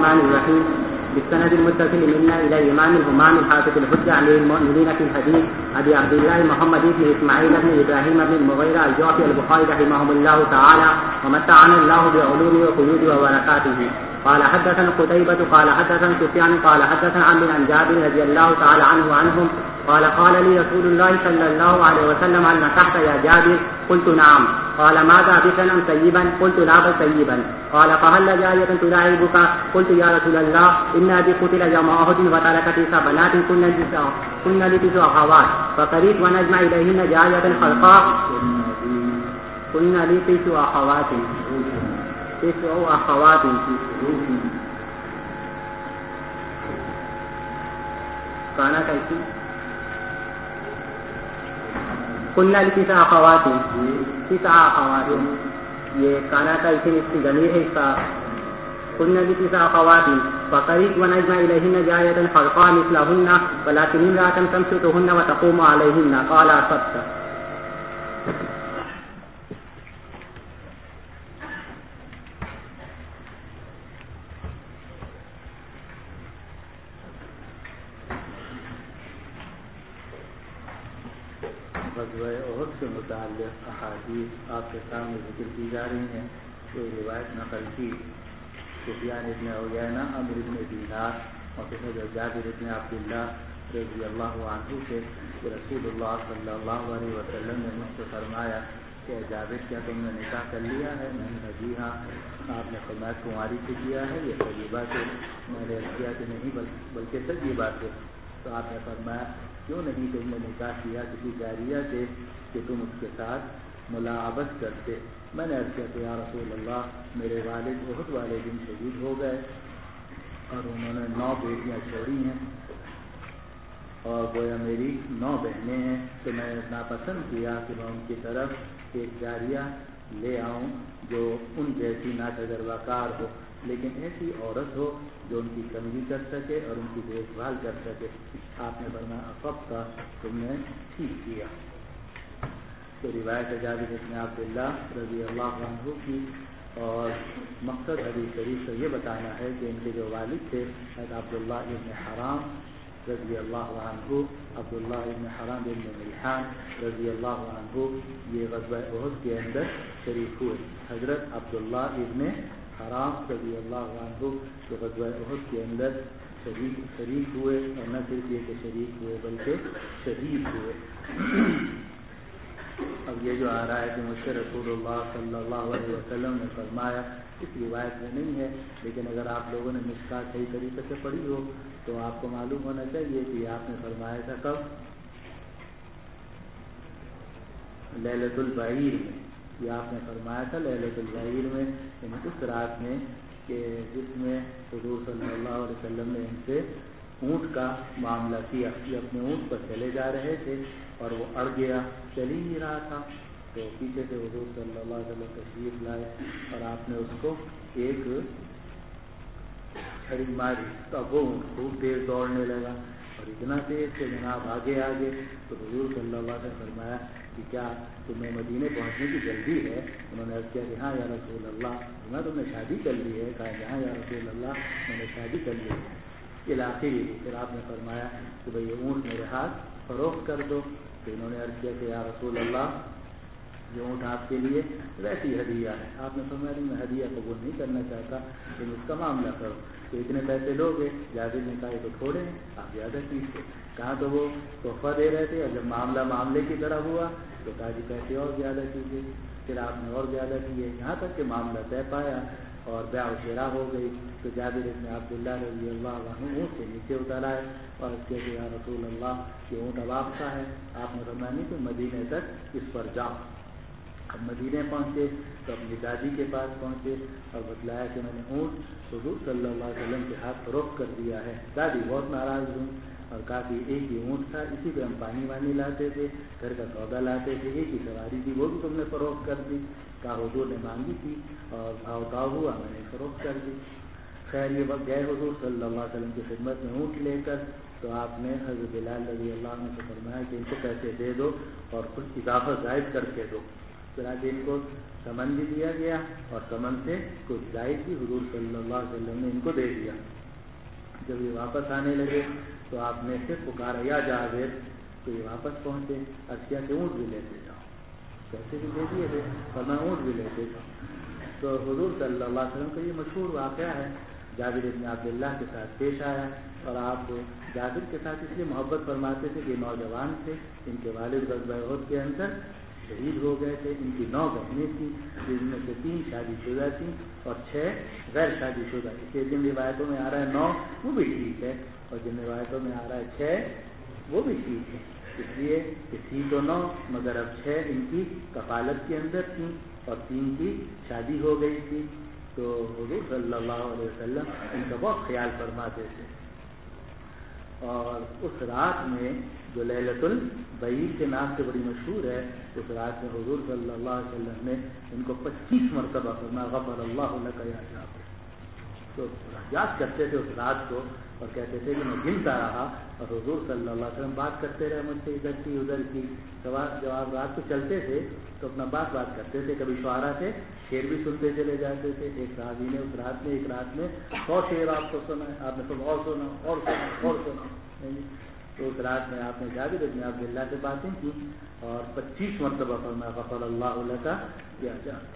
الرحمن الرحيم بالسند المتصل منا إلى الإمام الهمام الحافظ الحجة عليه المؤمنين في الحديث أبي عبد الله محمد بن إسماعيل بن إبراهيم بن المغيرة الجعفي البخاري رحمهم الله تعالى ومتعنا الله بعلومه وقيوده وبركاته. قال حدثنا قتيبة قال حدثنا سفيان قال حدثنا عمرو عن جابر رضي الله تعالى عنه وعنهم قال قال لي رسول الله صلى الله عليه وسلم هل نكحت يا جابر؟ قلت نعم. قال ماذا بكرا أم سيبا؟ قلت لا بل سيبا. قال فهل جارية تلاعبك؟ قلت يا رسول الله إن أبي قتل يوم أحد وترك 9 بنات كن لي 9 أخوات فقريت ونجمع إليهن جارية خلقاء كن لي 9 أخوات 9 أخوات کانا کیسی کنہ لی 9 أخوات 9 أخوات یہ کانا کا اسم اس کی ضمیر ہے اس کا کنہ لی 9 أخوات فقريت ونجمع إليهن جارية خلقاء مثلهن ولكن امرأة تمسكهن وتقوم عليهن قال أصبت. غزوہ احد سے متعلق احادیث آپ کے سامنے ذکر کی جا رہی ہیں. کوئی روایت نقل کی سفیان ابن عیینہ عمرو ابن دینار اور جابر ابن عبداللہ رضی اللہ عنہ سے کہ رسول اللہ صلی اللہ علیہ وسلم نے مجھ سے فرمایا کہ جابر کیا تم نے نکاح کر لیا ہے؟ میں نے کہا جی ہاں. آپ نے فرمایا کماری سے کیا ہے؟ یہ طیبہ سے. میں نے کیا کہ نہیں بلکہ طیبہ سے. تو آپ نے فرمایا کیوں نہیں تم نے نکاح کیا کسی جاریہ سے کہ تم اس کے ساتھ ملاعبت کرتے؟ میں نے عرض کیا کہ یا رسول اللہ میرے والد احد والے دن شہید ہو گئے اور انہوں نے 9 بیٹیاں چھوڑی ہیں اور گویا میری 9 بہنیں ہیں. تو میں نے ناپسند کیا کہ میں ان کی طرف ایک جاریہ لے آؤں جو ان جیسی ناتجربہ ہو لیکن ایسی عورت ہو جو ان کی کمزی کر سکے اور ان کی دیکھ بھال کر سکے. آپ نے فرمایا اصبت تم نے ٹھیک کیا. تو روایت جابر بن عبداللہ رضی اللہ عنہ کی اور مقصد حدیث شریف سے یہ بتانا ہے کہ ان کے جو والد تھے عبداللہ ابن حرام رضی اللہ عنہ عبداللہ ابن حرام ابن ملحان رضی اللہ عنہ یہ غزوہ احد کے اندر شریک ہوئے. حضرت عبداللہ ابن حرام رضی اللہ عنہ جو غزوہ احد کے اندر شریک ہوئے اور نہ صرف یہ کہ شریک ہوئے بلکہ شہید ہوئے. اب یہ جو آ رہا ہے کہ مجھ سے رسول اللہ صلی اللہ علیہ وسلم نے فرمایا اس روایت میں نہیں ہے لیکن اگر آپ لوگوں نے مشکات صحیح طریقے سے پڑھی ہو تو آپ کو معلوم ہونا چاہیے کہ آپ نے فرمایا تھا کب؟ لیلۃ البعیر میں. یہ آپ نے فرمایا تھا لیلۃ البعیر میں یعنی اس رات میں کہ جس میں حضور صلی اللہ علیہ وسلم نے ان سے اونٹ کا معاملہ کیا. یہ اپنے اونٹ پر چلے جا رہے تھے اور وہ اڑ گیا چل ہی نہیں رہا تھا تو پیچھے سے حضور صلی اللہ علیہ وسلم تشریف لائے اور آپ نے اس کو ایک چھڑی ماری تو وہ اونٹ خوب تیز دوڑنے لگا اور اتنا تیز کہ جناب آگے تو حضور صلی اللہ علیہ وسلم فرمایا کہ کیا تمہیں مدینے پہنچنے کی جلدی ہے؟ انہوں نے عرض کیا کہ ہاں یا رسول اللہ. میں تم نے شادی کر لی ہے؟ کہا کہ ہاں یا رسول اللہ میں نے شادی کر لی ہے. علاقے پھر آپ نے فرمایا کہ بھئی یہ اونٹ میرے ہاتھ فروخت کر دو. تو انہوں نے عرض کیا کہ یا رسول اللہ یہ اونٹ آپ کے لیے ویسی ہدیہ ہے. آپ نے فرمایا میں ہدیہ قبول نہیں کرنا چاہتا لیکن اس کا معاملہ کرو. تو اتنے پیسے لوگے؟ جابر نے کہا یہ تو تھوڑے ہیں آپ زیادہ کیجیے. کہاں تو وہ تحفہ دے رہے تھے اور جب معاملے کی طرح ہوا تو کہا جی پیسے اور زیادہ کیجیے. پھر آپ نے اور زیادہ کیے یہاں تک کہ معاملہ طے پایا اور بیع و شراء ہو گئی. تو جابر بن عبداللہ رضی اللہ عنہ اونٹ سے نیچے اتر آئے اور اس کے یا رسول اللہ یہ اونٹ اب آپ کا ہے. آپ نے فرمایا نہیں تو مدینے تک اس پر جاؤ. اب مدینے پہنچے تو اپنی دادی کے پاس پہنچے اور بتلایا کہ میں نے اونٹ حضور صلی اللہ علیہ وسلم کے ہاتھ فروخت کر دیا ہے. دادی بہت ناراض ہوئی اور کافی ایک ہی اونٹ تھا اسی پہ ہم پانی وانی لاتے تھے گھر کا سودا لاتے تھے ایک ہی سواری تھی وہ بھی تم نے فروخت کر دی. کہا حضور نے مانگی تھی اور بھاؤ تاؤ ہوا میں نے فروخت کر دی. خیر یہ وقت گئے حضور صلی اللہ علیہ وسلم کی خدمت میں اونٹ لے کر تو آپ نے حضرت بلال رضی اللہ عنہ سے فرمایا کہ ان کو پیسے دے دو اور کچھ اضافہ زائد کر کے دو. چنانچہ ان کو سمن بھی دیا گیا اور سمن سے کچھ زائد بھی حضور صلی اللہ علیہ وسلم نے ان کو دے دیا۔ جب یہ واپس آنے لگے تو آپ نے صرف پکارا یا جابر، تو یہ واپس پہنچے، اشیا کے اونٹ بھی لیتے جاؤ، پیسے بھی دے دیے تھے اور میں اونٹ بھی لیتے جاؤں۔ تو حضور صلی اللہ علیہ وسلم کا یہ مشہور واقعہ ہے، جابر بن عبداللہ کے ساتھ پیش آیا، اور آپ جابر کے ساتھ اس لیے محبت فرماتے تھے کہ نوجوان تھے، ان کے والد غزوہ احد کے اندر شہید ہو گئے تھے، ان کی 9 بہنیں تھیں جن میں سے 3 شادی شدہ تھیں اور 6 غیر شادی شدہ تھیں۔ جن روایتوں میں آ رہا ہے 9 وہ بھی ٹھیک ہے، اور جن روایتوں میں آ رہا ہے 6 وہ بھی ٹھیک ہے، اس لیے کہ تھی تو 9 مگر اب 6 ان کی کفالت کے اندر تھیں اور 3 کی شادی ہو گئی تھی۔ تو حضور صلی اللہ علیہ وسلم ان کا بہت خیال فرماتے تھے، اور اس رات میں جو لیلۃ البعیر کے نام سے بڑی مشہور ہے، اس رات میں حضور صلی اللہ علیہ وسلم نے ان کو 25 مرتبہ فرمایا غفر اللہ لک یا جابر۔ تو یاد کرتے تھے اس رات کو اور کہتے تھے کہ میں گنتا رہا، اور حضور صلی اللہ علیہ وسلم بات کرتے رہے مجھ سے، ادھر کی ادھر کی، سوال جواب رات کو چلتے تھے تو اپنا بات کرتے تھے۔ کبھی شعراء سے شعر بھی سنتے چلے جاتے تھے۔ ایک صحابی نے اس رات میں 100 شعر آپ کو سنا، آپ نے سب اور سنا اور سنا اور سنا۔ تو اس رات میں آپ نے جابر بن عبداللہ سے باتیں کی اور 25 مرتبہ فرمایا غفر اللہ لک یا جابر۔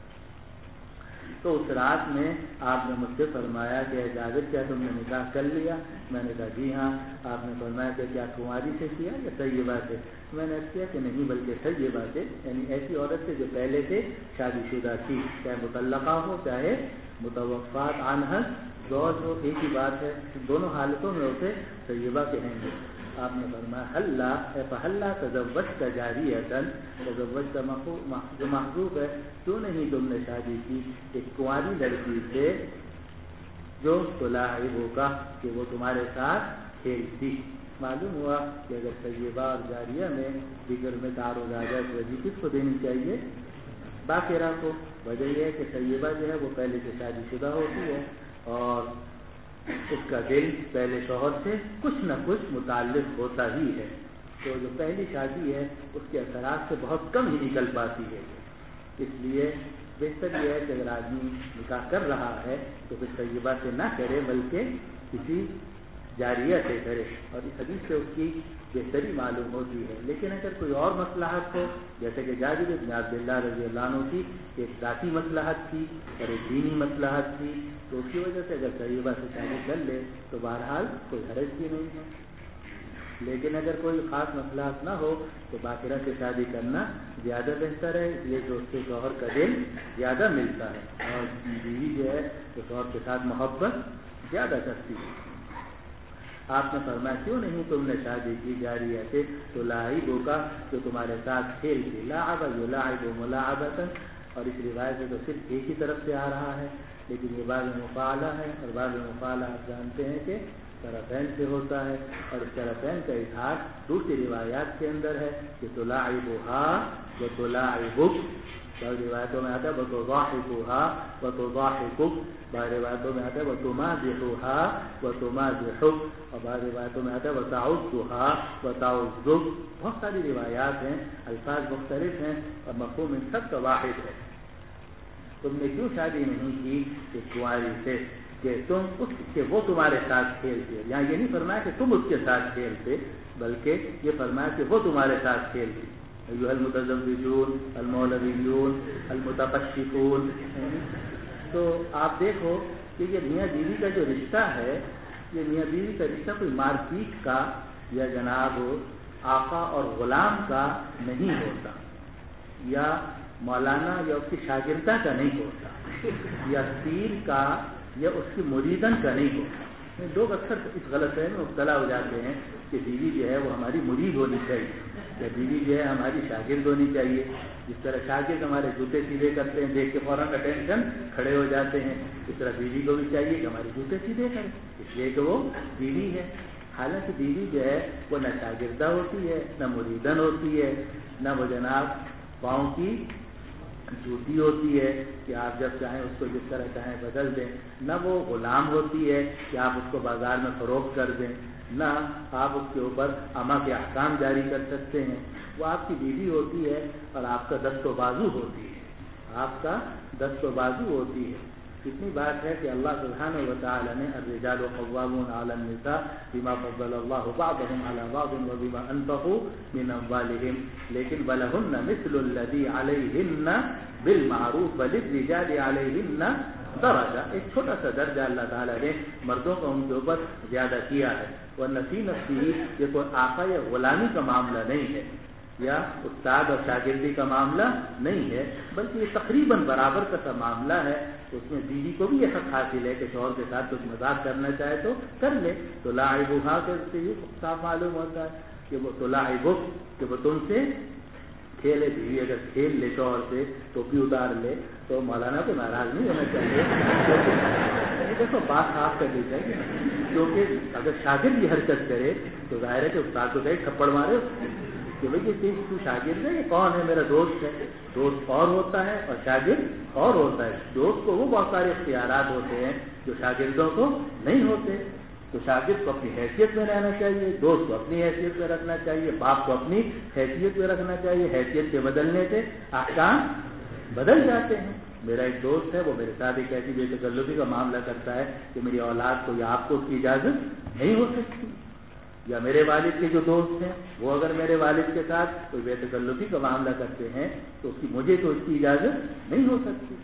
تو اس رات میں آپ نے مجھ سے فرمایا کہ جابر کیا تم نے نکاح کر لیا؟ میں نے کہا جی ہاں۔ آپ نے فرمایا کہ کیا کنواری سے کیا یا طیبہ سے؟ میں نے کیا کہ نہیں بلکہ طیبہ سے، یعنی ایسی عورت سے جو پہلے سے شادی شدہ تھی، چاہے مطلقہ ہو چاہے متوفات عنہا زوج ہو، ایک ہی بات ہے، دونوں حالتوں میں اسے طیبہ کہیں گے۔ آپ نے فرمایا فہلا تزوجت جاریۃ، تزوجت جو محذوف ہے، کیوں نہیں تم نے شادی کی ایک کنواری لڑکی سے جو تلاعبو کا، کہ وہ تمہارے ساتھ کھیلتی۔ معلوم ہوا کہ اگر طیبہ اور جاریہ میں ذکر میں تعارض آ جائے تو وجہ کس کو دینی چاہیے؟ باقرہ کو۔ وجہ یہ ہے کہ طیبہ جو ہے وہ پہلے سے شادی شدہ ہوتی ہے اور اس کا دل پہلے شوہر سے کچھ نہ کچھ متعلق ہوتا ہی ہے، تو جو پہلی شادی ہے اس کے اثرات سے بہت کم ہی نکل پاتی ہے۔ اس لیے بہتر یہ ہے کہ اگر آدمی نکاح کر رہا ہے تو پھر طیبہ سے نہ کرے بلکہ کسی جاریہ سے کرے، اور اس حدیث سے اس کی بہتری معلوم ہوتی ہے۔ لیکن اگر کوئی اور مصلحت ہو، جیسے کہ جابر بن عبداللہ رضی اللہ عنہ کی ایک ذاتی مصلحت تھی اور ایک دینی مصلحت تھی، تو اس کی وجہ سے اگر طیبہ سے شادی کر لے تو بہرحال کوئی حرج بھی نہیں ہے۔ لیکن اگر کوئی خاص مصلحت نہ ہو تو باقرہ سے شادی کرنا زیادہ بہتر ہے، اس لیے کہ اس سے شوہر کا دل زیادہ ملتا ہے اور بیوی جو ہے تو شوہر کے ساتھ محبت زیادہ کرتی ہے۔ آپ نے فرمایا کیوں نہیں تم نے شادی کی جاریہ سے تلاعبو کا، جو تمہارے ساتھ کھیلتی، لاعب یلاعب ملاعبۃ، اور اس روایت سے تو صرف ایک ہی طرف سے آ رہا ہے، لیکن یہ بعض مفعلہ ہے، اور بعض مفعلہ آپ جانتے ہیں کہ طرفین سے ہوتا ہے، اور اس طرفین کا اظہار دوسری روایات کے اندر ہے کہ تلاعبھا و تلاعبک، بعض روایتوں میں آتا ہے وتضاحکھا و تضاحکک، بعض روایتوں میں آتا ہے وتمازحھا و تمازحک، اور بعض روایتوں میں آتا ہے وتعضھا و تعضک۔ بہت ساری روایات ہیں، الفاظ مختلف ہیں اور مفہوم ان سب کا واحد ہے۔ تم نے کیوں شادی نہیں کی ایک کنواری سے کہ تم اس کے وہ تمہارے ساتھ کھیلتے؟ یہاں یہ نہیں فرمایا کہ تم اس کے ساتھ کھیلتے، بلکہ یہ فرمایا کہ وہ تمہارے ساتھ کھیلتی۔ ایھا المتزوجون المولودون المتقشفون۔ تو آپ دیکھو کہ یہ میاں بیوی کا جو رشتہ ہے، یہ میاں بیوی کا رشتہ کوئی مار پیٹ کا یا جناب آقا اور غلام کا نہیں ہوتا، یا مولانا یا اس کی شاگردہ کا نہیں ہوتا، یا پیر کا یا اس کی مریدن کا نہیں ہوتا۔ لوگ اکثر اس غلط فہمی میں مبتلا ہو جاتے ہیں کہ بیوی جو ہے وہ ہماری مرید ہونی چاہیے یا بیوی جو ہے ہماری شاگرد ہونی چاہیے۔ جس طرح شاگرد ہمارے جوتے سیدھے کرتے ہیں، دیکھ کے فوراً اٹینشن کھڑے ہو جاتے ہیں، اس طرح بیوی کو بھی چاہیے کہ ہمارے جوتے سیدھے کرے، اس لیے کہ وہ بیوی ہے۔ حالانکہ بیوی جو ہے وہ نہ شاگردہ ہوتی ہے، نہ مریدن ہوتی ہے، نہ وہ جناب پاؤں کی جوتی ہوتی ہے کہ آپ جب چاہیں اس کو جس طرح چاہیں بدل دیں، نہ وہ غلام ہوتی ہے کہ آپ اس کو بازار میں فروخت کر دیں، نہ آپ اس کے اوپر اما کے احکام جاری کر سکتے ہیں. وہ آپ کی بیوی ہوتی ہے اور آپ کا دست و بازو ہوتی ہے, آپ کا دست و بازو ہوتی ہے. اتنی بات ہے کہ اللہ سبحانہ و تعالی نے الرجال قوامون علی النساء بما فضل اللہ بعضهم علی بعض وبما انفقوا من اموالهم لیکن ولہن مثل الذی علیہن بالمعروف وللرجال علیہن درجہ. ایک چھوٹا سا درجہ اللہ تعالیٰ نے مردوں کو ان کے اوپر زیادہ کیا ہے. ورنہ فی نفسہ یہ کوئی آقا یا غلامی کا معاملہ نہیں ہے یا استاد اور شاگردی کا معاملہ نہیں ہے, بلکہ یہ تقریباً برابر کا سا معاملہ ہے. اس میں بیوی کو بھی یہ حق حاصل ہے کہ شوہر کے ساتھ کچھ مذاق کرنا چاہے تو کر لے. تو لاعبھا سے یہ صاف معلوم ہوتا ہے کہ وہ تو لاعبھک کہ وہ تم سے کھیلے. بیوی اگر کھیل لے شوہر سے ٹوپی اتار لے تو مولانا کو ناراض نہیں ہونا چاہیے. دیکھو بات صاف کر دی جائے کیونکہ اگر شاگرد یہ حرکت کرے تو ظاہر ہے کہ استاد کو کہیں تھپڑ مارے کہ بھائی یہ چیز تو شاگرد ہے, یہ کون ہے؟ میرا دوست ہے. دوست اور ہوتا ہے اور شاگرد اور ہوتا ہے. دوست کو وہ بہت سارے اختیارات ہوتے ہیں جو شاگردوں کو نہیں ہوتے. تو شاگرد کو اپنی حیثیت میں رہنا چاہیے, دوست کو اپنی حیثیت میں رکھنا چاہیے, باپ کو اپنی حیثیت میں رکھنا چاہیے. حیثیت کے بدلنے سے احکام بدل جاتے ہیں. میرا ایک دوست ہے, وہ میرے ساتھ ایک ایسی بے تکلفی کا معاملہ کرتا ہے کہ میری اولاد کو یا آپ کو اس کی اجازت نہیں ہو سکتی, یا میرے والد کے جو دوست ہیں وہ اگر میرے والد کے ساتھ کوئی بے تکلفی کا معاملہ کرتے ہیں تو مجھے تو اس کی اجازت نہیں ہو سکتی.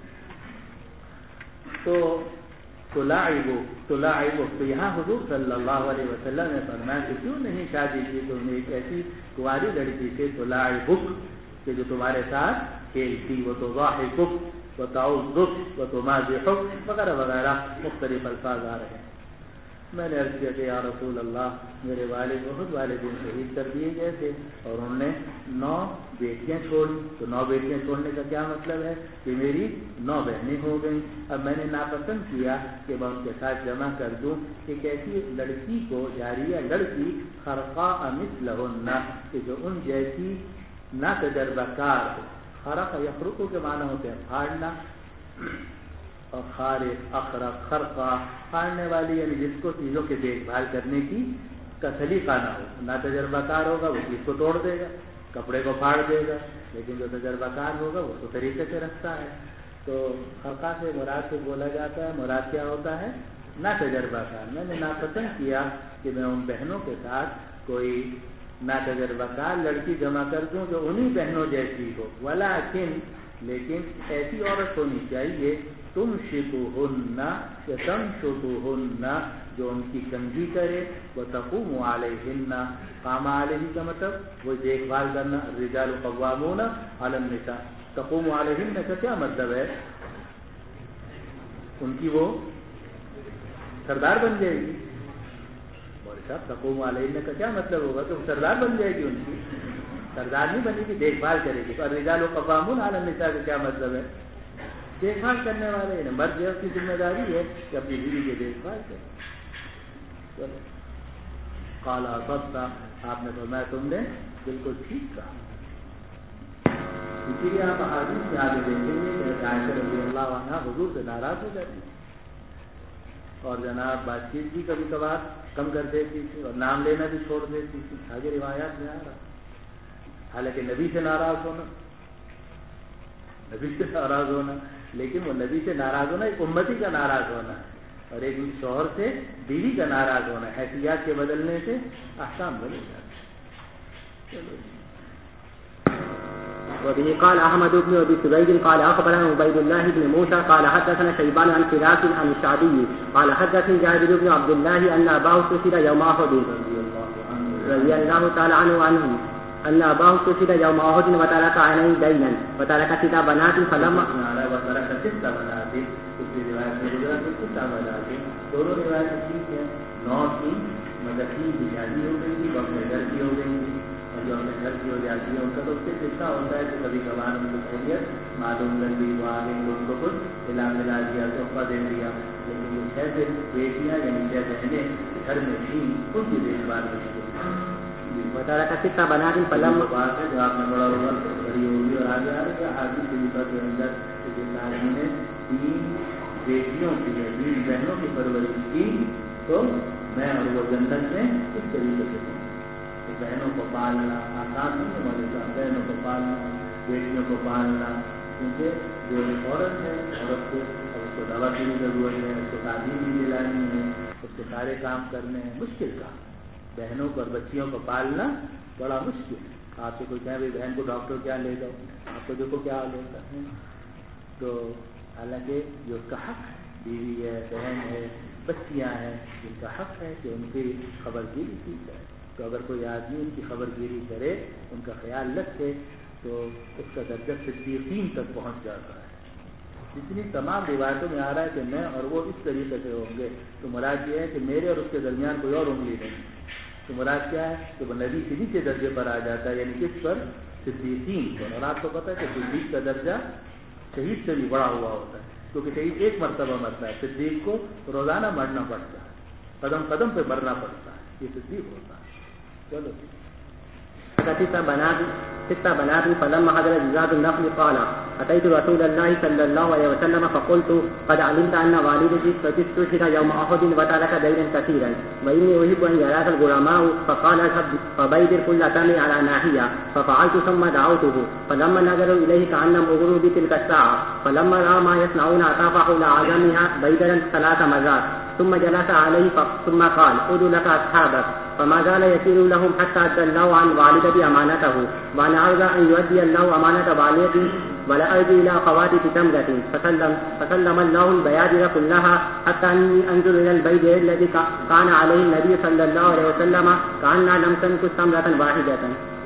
تو یہاں حضور صلی اللہ علیہ وسلم نے فرمایا کہ کیوں نہیں شادی کی تم نے ایک ایسی کنواری لڑکی سے تلاعبک کہ جو تمہارے ساتھ کھیلتی, وہ تو ضاحکک و تعوذک و تمازحک وغیرہ وغیرہ مختلف الفاظ آ رہے ہیں. میں نے عرض کیا کہ یا رسول اللہ, میرے والد بہت والدین شہید کر دیے گئے تھے اور انہوں نے 9 بیٹیاں چھوڑی. تو 9 بیٹیاں چھوڑنے کا کیا مطلب ہے کہ میری 9 بہنیں ہو گئیں. اب میں نے ناپسند کیا کہ میں ان کے ساتھ جمع کر دوں ایک ایسی لڑکی کو, جاریہ لڑکی, خرقاء مثلہن کہ جو ان جیسی نہ تجربہ کار ہو. خرق یخرق کے معنی ہوتے ہیں پھاڑنا, اور خارق, اخرق, خرقہ پھاڑنے والی, یعنی جس کو چیزوں کی دیکھ بھال کرنے کی کا سلیقہ نہ ہو. نہ تجربہ کار ہوگا وہ چیز کو توڑ دے گا, کپڑے کو پھاڑ دے گا, لیکن جو تجربہ کار ہوگا وہ اس کو طریقے سے رکھتا ہے. تو خرقہ سے مراد سے بولا جاتا ہے, مراد کیا ہوتا ہے؟ نہ تجربہ کار. میں نے ناپسند کیا کہ میں ان بہنوں کے ساتھ کوئی نہ تجربہ کار لڑکی جمع کر دوں جو انہی بہنوں جیسی ہو. لیکن ایسی عورت ہونی چاہیے تم شتوہن یا تم شتوہن جو ان کی کنگھی کرے. وہ تقوم علیہن, قام علیہ کا مطلب وہ دیکھ بھال کرنا. الرجال قوامون علی النساء, تقوم علیہن کا کیا مطلب ہے؟ ان کی وہ سردار بن جائے گی. اور صاحب تقوم علیہن کا کیا مطلب ہوگا کہ وہ سردار بن جائے گی, ان کی سردار نہیں بنے گی, دیکھ بھال کرے گی. تو الرجال قوامون علی النساء کا کیا مطلب ہے؟ دیکھ بھال کرنے والے. مرد جو کی ذمہ داری ہے کہ اپنی بیوی کی دیکھ بھال کرے. قال اصبت, آپ نے فرمایا تم نے بالکل ٹھیک کہا. اسی لیے آپ احادیث میں آگے دیکھیں گے کہ عائشہ رضی اللہ عنہا حضور سے ناراض ہو جاتی اور جناب بات چیت بھی کبھی کبھار کم کر دیتی تھی اور نام لینا بھی چھوڑ دیتی تھی. آگے روایات میں آ رہا. حالانکہ نبی سے ناراض ہونا, نبی سے ناراض ہونا, لیکن وہ نبی سے ناراض ہونا ایک امتی کا ناراض ہونا ہے, اور ایک شوہر سے بیوی کا ناراض ہونا. حیثیت کے بدلنے سے احکام بدل جاتے ہیں. وبه قال احمد بن ابي سويد قال اخبرنا عبيد الله بن موسى قال حدثنا شيبان عن فراس عن الشعبي قال حدثني جابر بن عبد الله ان اباه استشهد يوم احد رضي الله تعالى عنه ان اباه استشهد يوم احد وترك عينيه دينا وترك 6 بنات فلما دونوں روایت ٹھیک ہے. 9 کی مطلب کی شادی ہو گئی تھی, اپنے گھر کی ہو گئی تھی, اور جو اپنے گھر کی ہو جاتی ہے ان کا تو اس سے قصہ ہوتا ہے کہ کبھی کبھار ان کو خیریت معلوم کر دی, وہ آگے ان کو کچھ ملا دیا, تحفہ دے دیا. لیکن جو 6 بیٹیاں یعنی 6 بہنیں گھر میں تھیں ان کی دیکھ بھال نہیں. بتا رہا تھا 6 بنات فلما بات ہے جو آپ نے بڑا ہوگا بڑی ہوگی. اور آگے آ رہے آدمی طریقہ کے اندر تعلیم نے 3 بیٹیوں کی 3 بہنوں کی پرورش کی تو میں اور وہ جنت میں اس طریقے سے ہوں. بہنوں کو پالنا آسان نہیں ہے مولوی صاحب، بہنوں کو پالنا، بیٹیوں کو پالنا، کیونکہ جو عورت ہے، عورت کو اس کو دعوت کی بھی ضرورت ہے، اس کو تعلیم بھی دلانی ہے، اس کے سارے کام کرنے ہیں، مشکل کام. بہنوں کو اور بچیوں کو پالنا بڑا مشکل ہے. آپ سے کوئی کہے بھائی بہن کو ڈاکٹر کیا لے جاؤ، آپ کو دیکھو کیا حال ہوتا ہے. تو حالانکہ جو اس کا حق ہے، بیوی ہے، بہن ہے، بچیاں ہیں، جن کا حق ہے کہ ان کی خبر گیری کی جائے. تو اگر کوئی آدمی ان کی خبر گیری کرے، ان کا خیال رکھے، تو اس کا درجہ صدیقین تک پہنچ جاتا ہے. جتنی تمام روایتوں میں آ رہا ہے کہ میں اور وہ اس طریقے سے ہوں گے، تو مراد یہ ہے کہ میرے اور اس کے درمیان کوئی اور انگلی نہیں. تو مراد کیا ہے کہ وہ نبی کے نیچے درجے پر آ جاتا ہے، یعنی کس پر؟ صدیقین پر. اور آپ کو پتہ ہے کہ صدیق کا درجہ شہید سے بھی بڑا ہوا ہوتا ہے، کیونکہ شہید ایک مرتبہ مرتا ہے، صدیق کو روزانہ مرنا پڑتا ہے، قدم قدم پہ مرنا پڑتا ہے. یہ صدیق ہوتا ہے. چلو ست بنات فلما حضر جزاة النخل قال أتيت رسول الله صلى الله عليه وسلم فقلت قد علمت أن والدي استشهد يوم أحد وترك دينا كثيرا وإني أحب أن يراك الغرماء فقال اذهب فبيدر كل تمر على ناحية. ففعلت ثم دعوته فلما نظروا إليه كأنهم أغروا بتلك الساعة فلما رأى ما يصنعون أطاف حول عظمها بيدرا 3 مرات ثم جلس عليه ثم قال ادع لك أصحابك. فما زال يسير لهم حتى أدى الله عن والدتي أمانته وأنا أرجو أن يؤدي الله أمانة والدتي ولا أرجو إلى خواتي بتمرة. فسلم الله البيادر كلها حتى أني أنظر إلى البيدر الذي كان عليه النبي صلى الله عليه وسلم كأنها لم تنقص تمرة واحدة.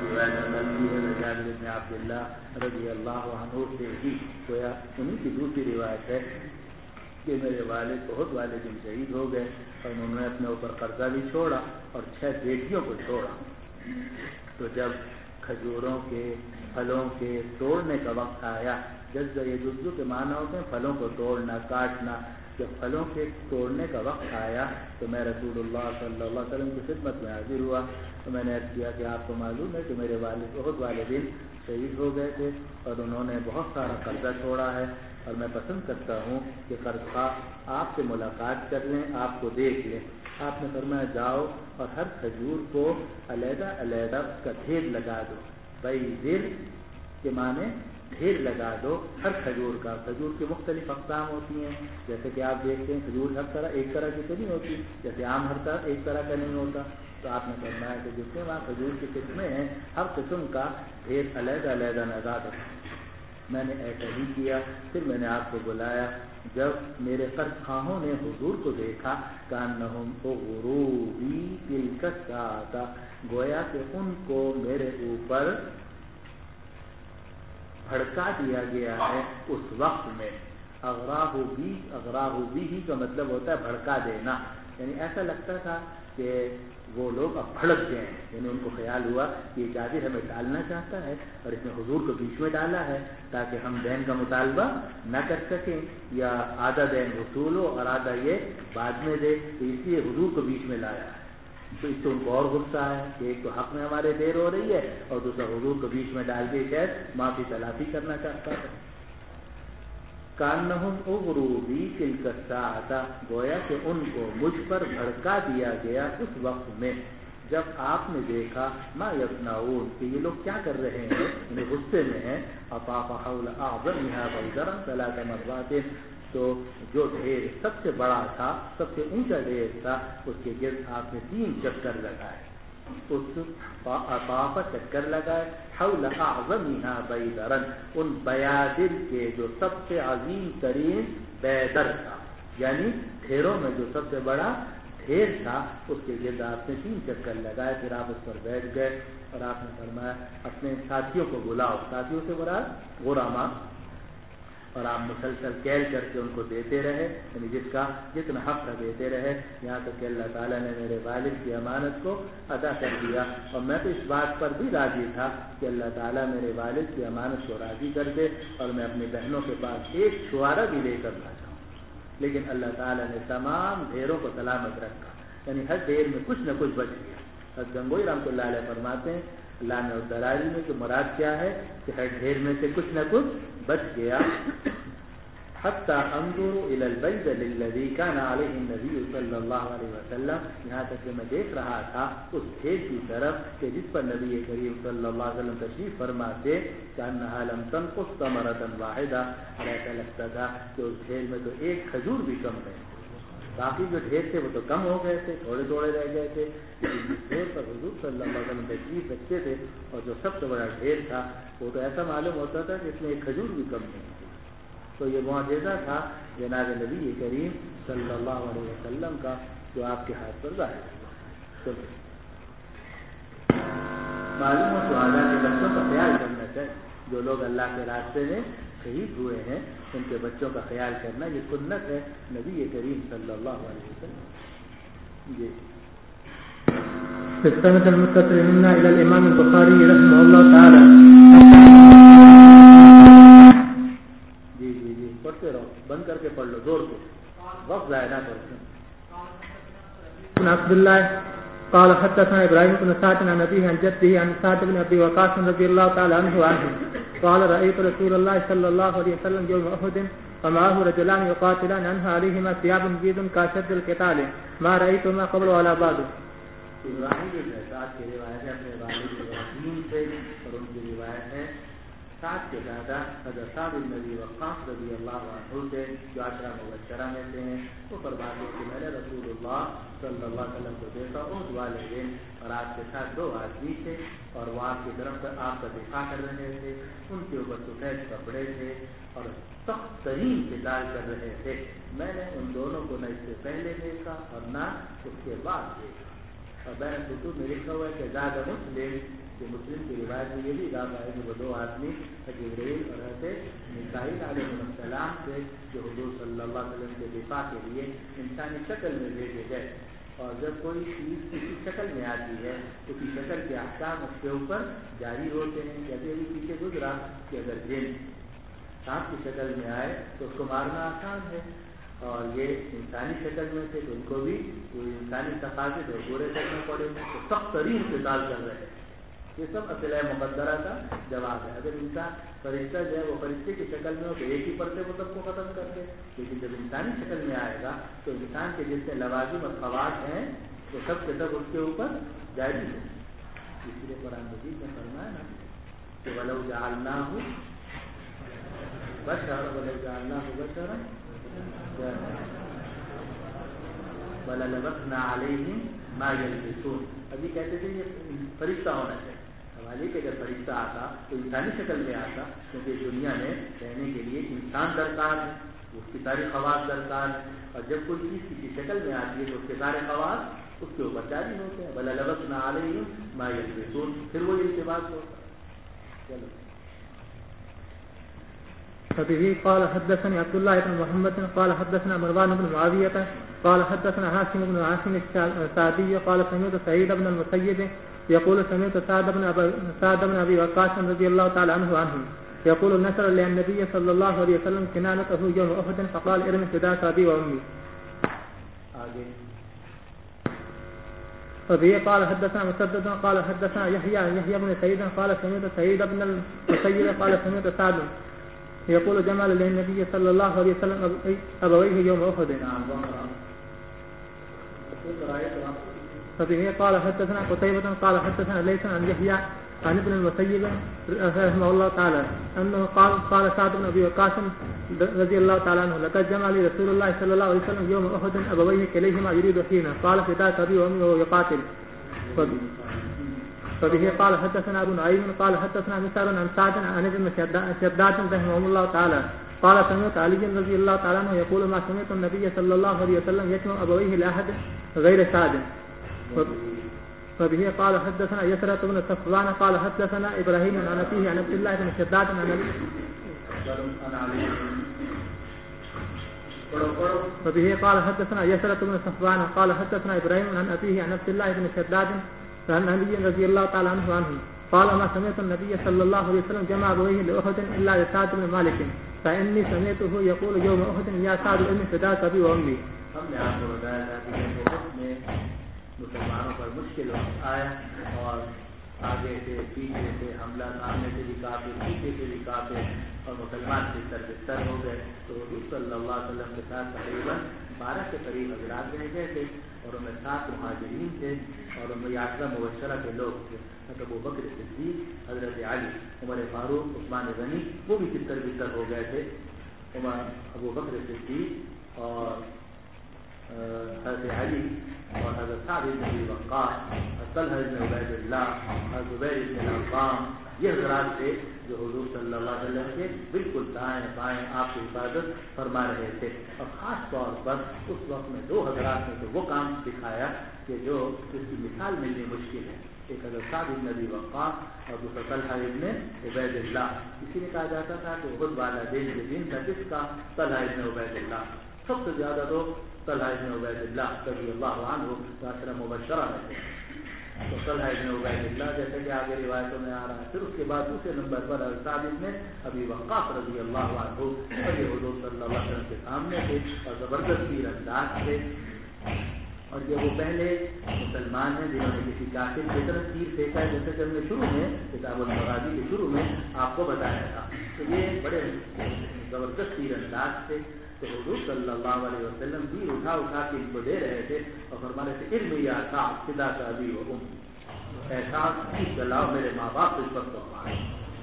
جابر بن عبداللہ رضی اللہ عنہ سے ہی گویا انہیں کی دوسری روایت ہے کہ میرے والد بہت والدین شہید ہو گئے اور انہوں نے اپنے اوپر قرضہ بھی چھوڑا اور 6 بیٹیوں کو چھوڑا. تو جب کھجوروں کے پھلوں کے توڑنے کا وقت آیا، جزء یہ جزو کے معنی ہوتے ہیں پھلوں کو توڑنا، کاٹنا. جب پھلوں کے توڑنے کا وقت آیا تو میں رسول اللہ صلی اللہ علیہ وسلم کی خدمت میں حاضر ہوا. تو میں نے عرض کیا کہ آپ کو معلوم ہے کہ میرے والد بہت والدین شہید ہو گئے تھے اور انہوں نے بہت سارا قرضہ چھوڑا ہے، اور میں پسند کرتا ہوں کہ قرض خواہ آپ سے ملاقات کر لیں، آپ کو دیکھ لیں. آپ نے فرمایا جاؤ اور ہر کھجور کو علیحدہ علیحدہ اس کا ڈھیر لگا دو. بھائی ڈھیر کے معنی ڈھیر لگا دو ہر کھجور کا. کھجور کی مختلف اقسام ہوتی ہیں، جیسے کہ آپ دیکھتے ہیں کھجور ہر طرح ایک طرح کی تو نہیں ہوتی، جیسے آم ہر طرح ایک طرح کا نہیں ہوتا. تو آپ نے فرمایا کہ جتنے وہاں کھجور کی قسمیں ہیں ہر قسم کا ڈھیر علیحدہ علیحدہ لگا دو. میں نے ایسا ہی کیا. پھر میں نے آپ کو بلایا. جب میرے قرض خواہوں نے حضور کو دیکھا کانہم غروبی تلک الساعۃ، گویا کہ ان کو میرے اوپر بھڑکا دیا گیا ہے اس وقت میں. اغراہ بھی ہی کا مطلب ہوتا ہے بھڑکا دینا، یعنی ایسا لگتا تھا کہ وہ لوگ اب بھڑک گئے ہیں، یعنی ان کو خیال ہوا کہ یہ جابر ہمیں ڈالنا چاہتا ہے اور اس نے حضور کو بیچ میں ڈالا ہے تاکہ ہم دین کا مطالبہ نہ کر سکیں، یا آدھا دین وصول ہو اور آدھا یہ بعد میں دے. تو اس لیے حضور کو بیچ میں لایا ہے. تو اس سے ان کو اور غصہ ہے کہ ایک تو حق میں ہمارے دیر ہو رہی ہے اور دوسرا حضور کو بیچ میں ڈال کے شاید معافی تلافی کرنا چاہتا ہے. کانہم اغروبی تلک الساعۃ، گویا کہ ان کو مجھ پر بھڑکا دیا گیا اس وقت میں جب آپ نے دیکھا ما یصنعون کہ یہ لوگ کیا کر رہے ہیں، انہیں غصے میں ہیں. اطاف حول اعظمها بیدرا 3 مرات، تو جو ڈھیر سب سے بڑا تھا، سب سے اونچا ڈھیر تھا، اس کے گرد آپ نے 3 چکر لگائے. اس اطاف چکر لگائے حول اعظمها بیدرا، ان بیادر کے جو سب سے عظیم ترین بیدر تھا، یعنی ڈھیروں میں جو سب سے بڑا ڈھیر تھا، اس کے گرد آپ نے 3 چکر لگائے. پھر آپ اس پر بیٹھ گئے اور آپ نے فرمایا اپنے ساتھیوں کو بلاؤ. ساتھیوں سے مراد غراما. اور آپ مسلسل کیل کر کے ان کو دیتے رہے، یعنی جس کا جتنا حق تھا دیتے رہے، یہاں تک کہ اللہ تعالیٰ نے میرے والد کی امانت کو ادا کر دیا. اور میں تو اس بات پر بھی راضی تھا کہ اللہ تعالیٰ میرے والد کی امانت کو راضی کر دے اور میں اپنی بہنوں کے پاس ایک چھوارا بھی لے کر نہ جاؤں. لیکن اللہ تعالیٰ نے تمام ڈھیروں کو سلامت رکھا، یعنی ہر ڈھیر میں کچھ نہ کچھ بچ گیا. حضرت گنگوئی رحمۃ اللہ علیہ فرماتے ہیں لامع الدلائل میں کہ مراد کیا ہے کہ ہر ڈھیر میں سے کچھ نہ کچھ بچ گیا. حتى انظر الى البيدل الذي كان عليه النبي صلی اللہ علیہ وسلم، یہاں تک کہ میں دیکھ رہا تھا اس ڈھیر کی طرف کہ جس پر نبی کریم صلی اللہ علیہ وسلم تشریف فرما تھے، كأنها لم تنقص ثمرة واحدة، ایسا لگتا تھا کہ اس ڈھیر میں تو ایک کھجور بھی کم ہے، باقی جو ڈھیر تھے وہ تو کم ہو گئے تھے، تھوڑے تھوڑے رہ گئے تھے، لیکن جس ڈھیر پر حضور صلی اللہ علیہ وسلم تشریف رکھتے تھے اور جو سب سے بڑا ڈھیر تھا وہ تو ایسا معلوم ہوتا تھا کہ اس میں ایک کھجور بھی کم نہیں تھی۔ تو یہ معجزہ تھا جناب نبی کریم صلی اللہ علیہ وسلم کا جو آپ کے ہاتھ پر ظاہر ہوا۔ معلوم ہو تو آزاد کے بچوں کا خیال کرنا چاہیے، جو لوگ اللہ کے راستے میں شہید ہوئے ہیں ان کے بچوں کا خیال کرنا یہ سنت ہے نبی کریم صلی اللہ علیہ وسلم۔ جی السنة المتصل منا إلى الإمام البخاري رحمه الله تعالى۔ جی پڑھتے رہو، بند کر کے پڑھ لو، زور سے، وقت ضائع نہ کرو۔ بن عبد الله قال حدثنا إبراهيم بن سعد عن أبيه عن جده عن سعد بن أبي وقاص رضي الله تعالى عنه قال رأيت رسول الله صلى الله عليه وسلم يوم أحد ومعه رجلان يقاتلان عنه عليهما ثياب بيض كأشد القتال ما رأيتهما قبل ولا بعد۔ ابراہیم بن سعد کی روایت ہے اپنے والد ابراہیم سے، اور ان کی روایت ہے سعد کے دادا حضرت سعد بن ابی وقاص رضی اللہ عنہ سے، جو عشرہ مبشرہ میں سے ہیں۔ وہ فرماتے ہیں کہ میں نے رسول اللہ صلی اللہ علیہ وسلم کو دیکھا احد والے دن، اور آپ کے ساتھ دو آدمی تھے اور وہ آپ کی طرف سے آپ کا دفاع کر رہے تھے، ان کے اوپر سفید کپڑے تھے اور سخت ترین قتال کر رہے تھے۔ میں نے ان دونوں کو نہ اس سے پہلے دیکھا اور نہ اس کے بعد دیکھا۔ اور بین خطوط میں لکھا ہوا ہے کہ زیادہ مسلم، کہ مسلم کی روایت میں یہ بھی اضافہ ہے کہ وہ دو آدمی جبرائیل اور حضرت میکائیل علیہ السلام تھے، جو حضور صلی اللہ علیہ وسلم کے دفاع کے لیے انسانی شکل میں بھیجے گئے۔ اور جب کوئی چیز کسی شکل میں آتی ہے تو اسی شکل کے احکام اس کے اوپر جاری ہوتے ہیں۔ جیسے ابھی پیچھے گزرا کہ اگر جن سانپ کی شکل میں آئے تو اس کو مارنا آسان ہے، اور یہ انسانی شکل میں تھے تو ان کو بھی انسانی تقاضے اور پورے کرنے پڑے، تو سخت ترین قتال کر رہے ہیں۔ یہ سب اصل مقدرہ کا جواب ہے۔ اگر انسان فرشتہ جو ہے وہ فرشتے کی شکل میں ہو تو ایک ہی پرتے وہ سب کو ختم کر دے، لیکن جب انسانی شکل میں آئے گا تو انسان کے جتنے لوازم اور خواص ہیں وہ سب کے سب اس کے اوپر جاری ہے۔ اس لیے قرآن مجید میں فرمایا نا کہ وَلَوْ جَعَلْنَاهُ بَشَرًا وَلَوْ جَعَلْنَاهُ بَشَرًا وَلَلَبَسْنَا عَلَيْهِمْ مَا يَلْبِسُونَ۔ ابھی کہتے تھے یہ فرشتہ ہونا چاہیے، حوالے کہ جب فرشتہ آتا تو انسانی شکل میں آتا، کیونکہ دنیا میں رہنے کے لیے انسان درکار ہے، اس کی ساری خواص درکار ہے، اور جب کوئی چیز کسی شکل میں آتی ہے تو اس کے سارے خواص اس کے اوپر جاری ہوتے ہیں۔ وَلَلَبَسْنَا عَلَيْهِمْ مَا يَلْبِسُونَ، پھر وہ التباس ہوتا ہے۔ چلو فبه قال حدثني عبد الله بن محمد قال حدثنا مروان بن معاوية قال حدثنا هاشم بن عاصم السعدي قال سمعت سعيد بن المسيب يقول سمعت سعد بن أبي وقاص رضي الله تعالى عنه يقول نشر للنبي صلى الله عليه وسلم كنانته يوم أحد فقال ارمي فداك أبي وأمي۔ وبه قال حدثنا مسدد قال حدثنا يحيى بن سعيد قال سمعت سعيد بن المسيب قال سمعت سعد يقول جمال للنبي صلى الله عليه وسلم أبويه يوم أحد۔ فبه قال حدثنا قتيبة قال حدثنا ليس عن يحيى عن ابن المسيب رحمه الله تعالى أنه قال سعد بن أبي وقاص رضي الله تعالى عنه لقد جمع لي رسول الله صلى الله عليه وسلم يوم أحد أبويه كليهما يريد حينا قال فداك أبي وأمي وهو يقاتل۔ فبه قال حدثنا ابو نعيم قال حدثنا مسعر عن سعد عن ابن شداد رحمه الله تعالى قال سمعت علي رضي الله تعالى عنه يقول ما سمعت النبي صلى الله عليه وسلم يجمع أبويه لأحد غير سعد۔ فبه قال حدثنا يسرة بن صفوان قال حدثنا إبراهيم عن أبيه عن عبد الله بن شداد عن فبه قال حدثنا يسرة بن صفوان قال حدثنا إبراهيم عن أبيه عن عبد الله بن شداد عن علي رضي الله تعالى عنه قال ما سمعت النبي صلى الله عليه وسلم جمع أبويه لأحد إلا لسعد بن مالك فإني سمعته يقول يوم أحد يا سعد إني فداك أبي وأمي۔ ہم نے آپ کو بتایا تھا کہ احد میں مسلمانوں پر مشکل وقت آیا اور آگے سے پیچھے سے حملہ، سامنے سے بھی کافی، پیچھے سے بھی کافی، اور مسلمان بستر ہو گئے. تو حضور صلی اللہ علیہ وسلم کے ساتھ تقریباً 12 کے قریب حضرات رہ گئے تھے، اور ان میں 7 مہاجرین تھے، اور ان میں 11 مبشرہ کے لوگ تھے. ابو بکر صدیق، حضرت علی، عمر فاروق، عثمان غنی، وہ بھی بستر ہو گئے تھے. ابو بکر صدیق اور حضرت علی اور حضرت سعد بن ابی وقاص، طلحہ بن عبید اللہ اور زبیر بن العوام، یہ حضرات تھے جو حضور صلی اللہ علیہ وسلم کے بالکل دائیں بائیں آپ کی حفاظت فرما رہے تھے. اور خاص طور پر اس وقت میں 2 حضرات نے تو وہ کام دکھایا کہ جو اس کی مثال ملنی مشکل ہے. ایک حضرت سعد بن ابی وقاص اور دوسرا طلحہ بن عبید اللہ. اسی لیے کہا جاتا تھا کہ احد والا دن تھا کس کا؟ طلحہ بن عبید اللہ. سب سے زیادہ لوگ طلحہ بن عبید اللہ رضی اللہ عنہ 10 مبشرہ میں تھے. تو طلحہ بن عبید اللہ جیسے کہ آگے روایتوں میں آ رہا ہے. پھر اس کے بعد دوسرے نمبر پر حضرت سعد بن ابی وقاص رضی اللہ عنہ، اور یہ حضور صلی اللہ علیہ وسلم کے سامنے تھے اور زبردست تیر انداز تھے. اور یہ وہ پہلے مسلمان ہیں جنہوں نے کسی کافر کی طرف تیر پھینکا ہے، جیسے کہ ہم نے شروع میں کتاب المغازی کے شروع میں آپ کو بتایا تھا. تو یہ بڑے زبردست تیر انداز تھے. تو حضور صلی اللہ علیہ وسلم تیر اٹھا کے ان کو دے رہے تھے اور فرما رہے تھے علم یا صاحب فدا کا ابی و ام، احساس کی چلاؤ میرے ماں باپ اس وقت فرمائے.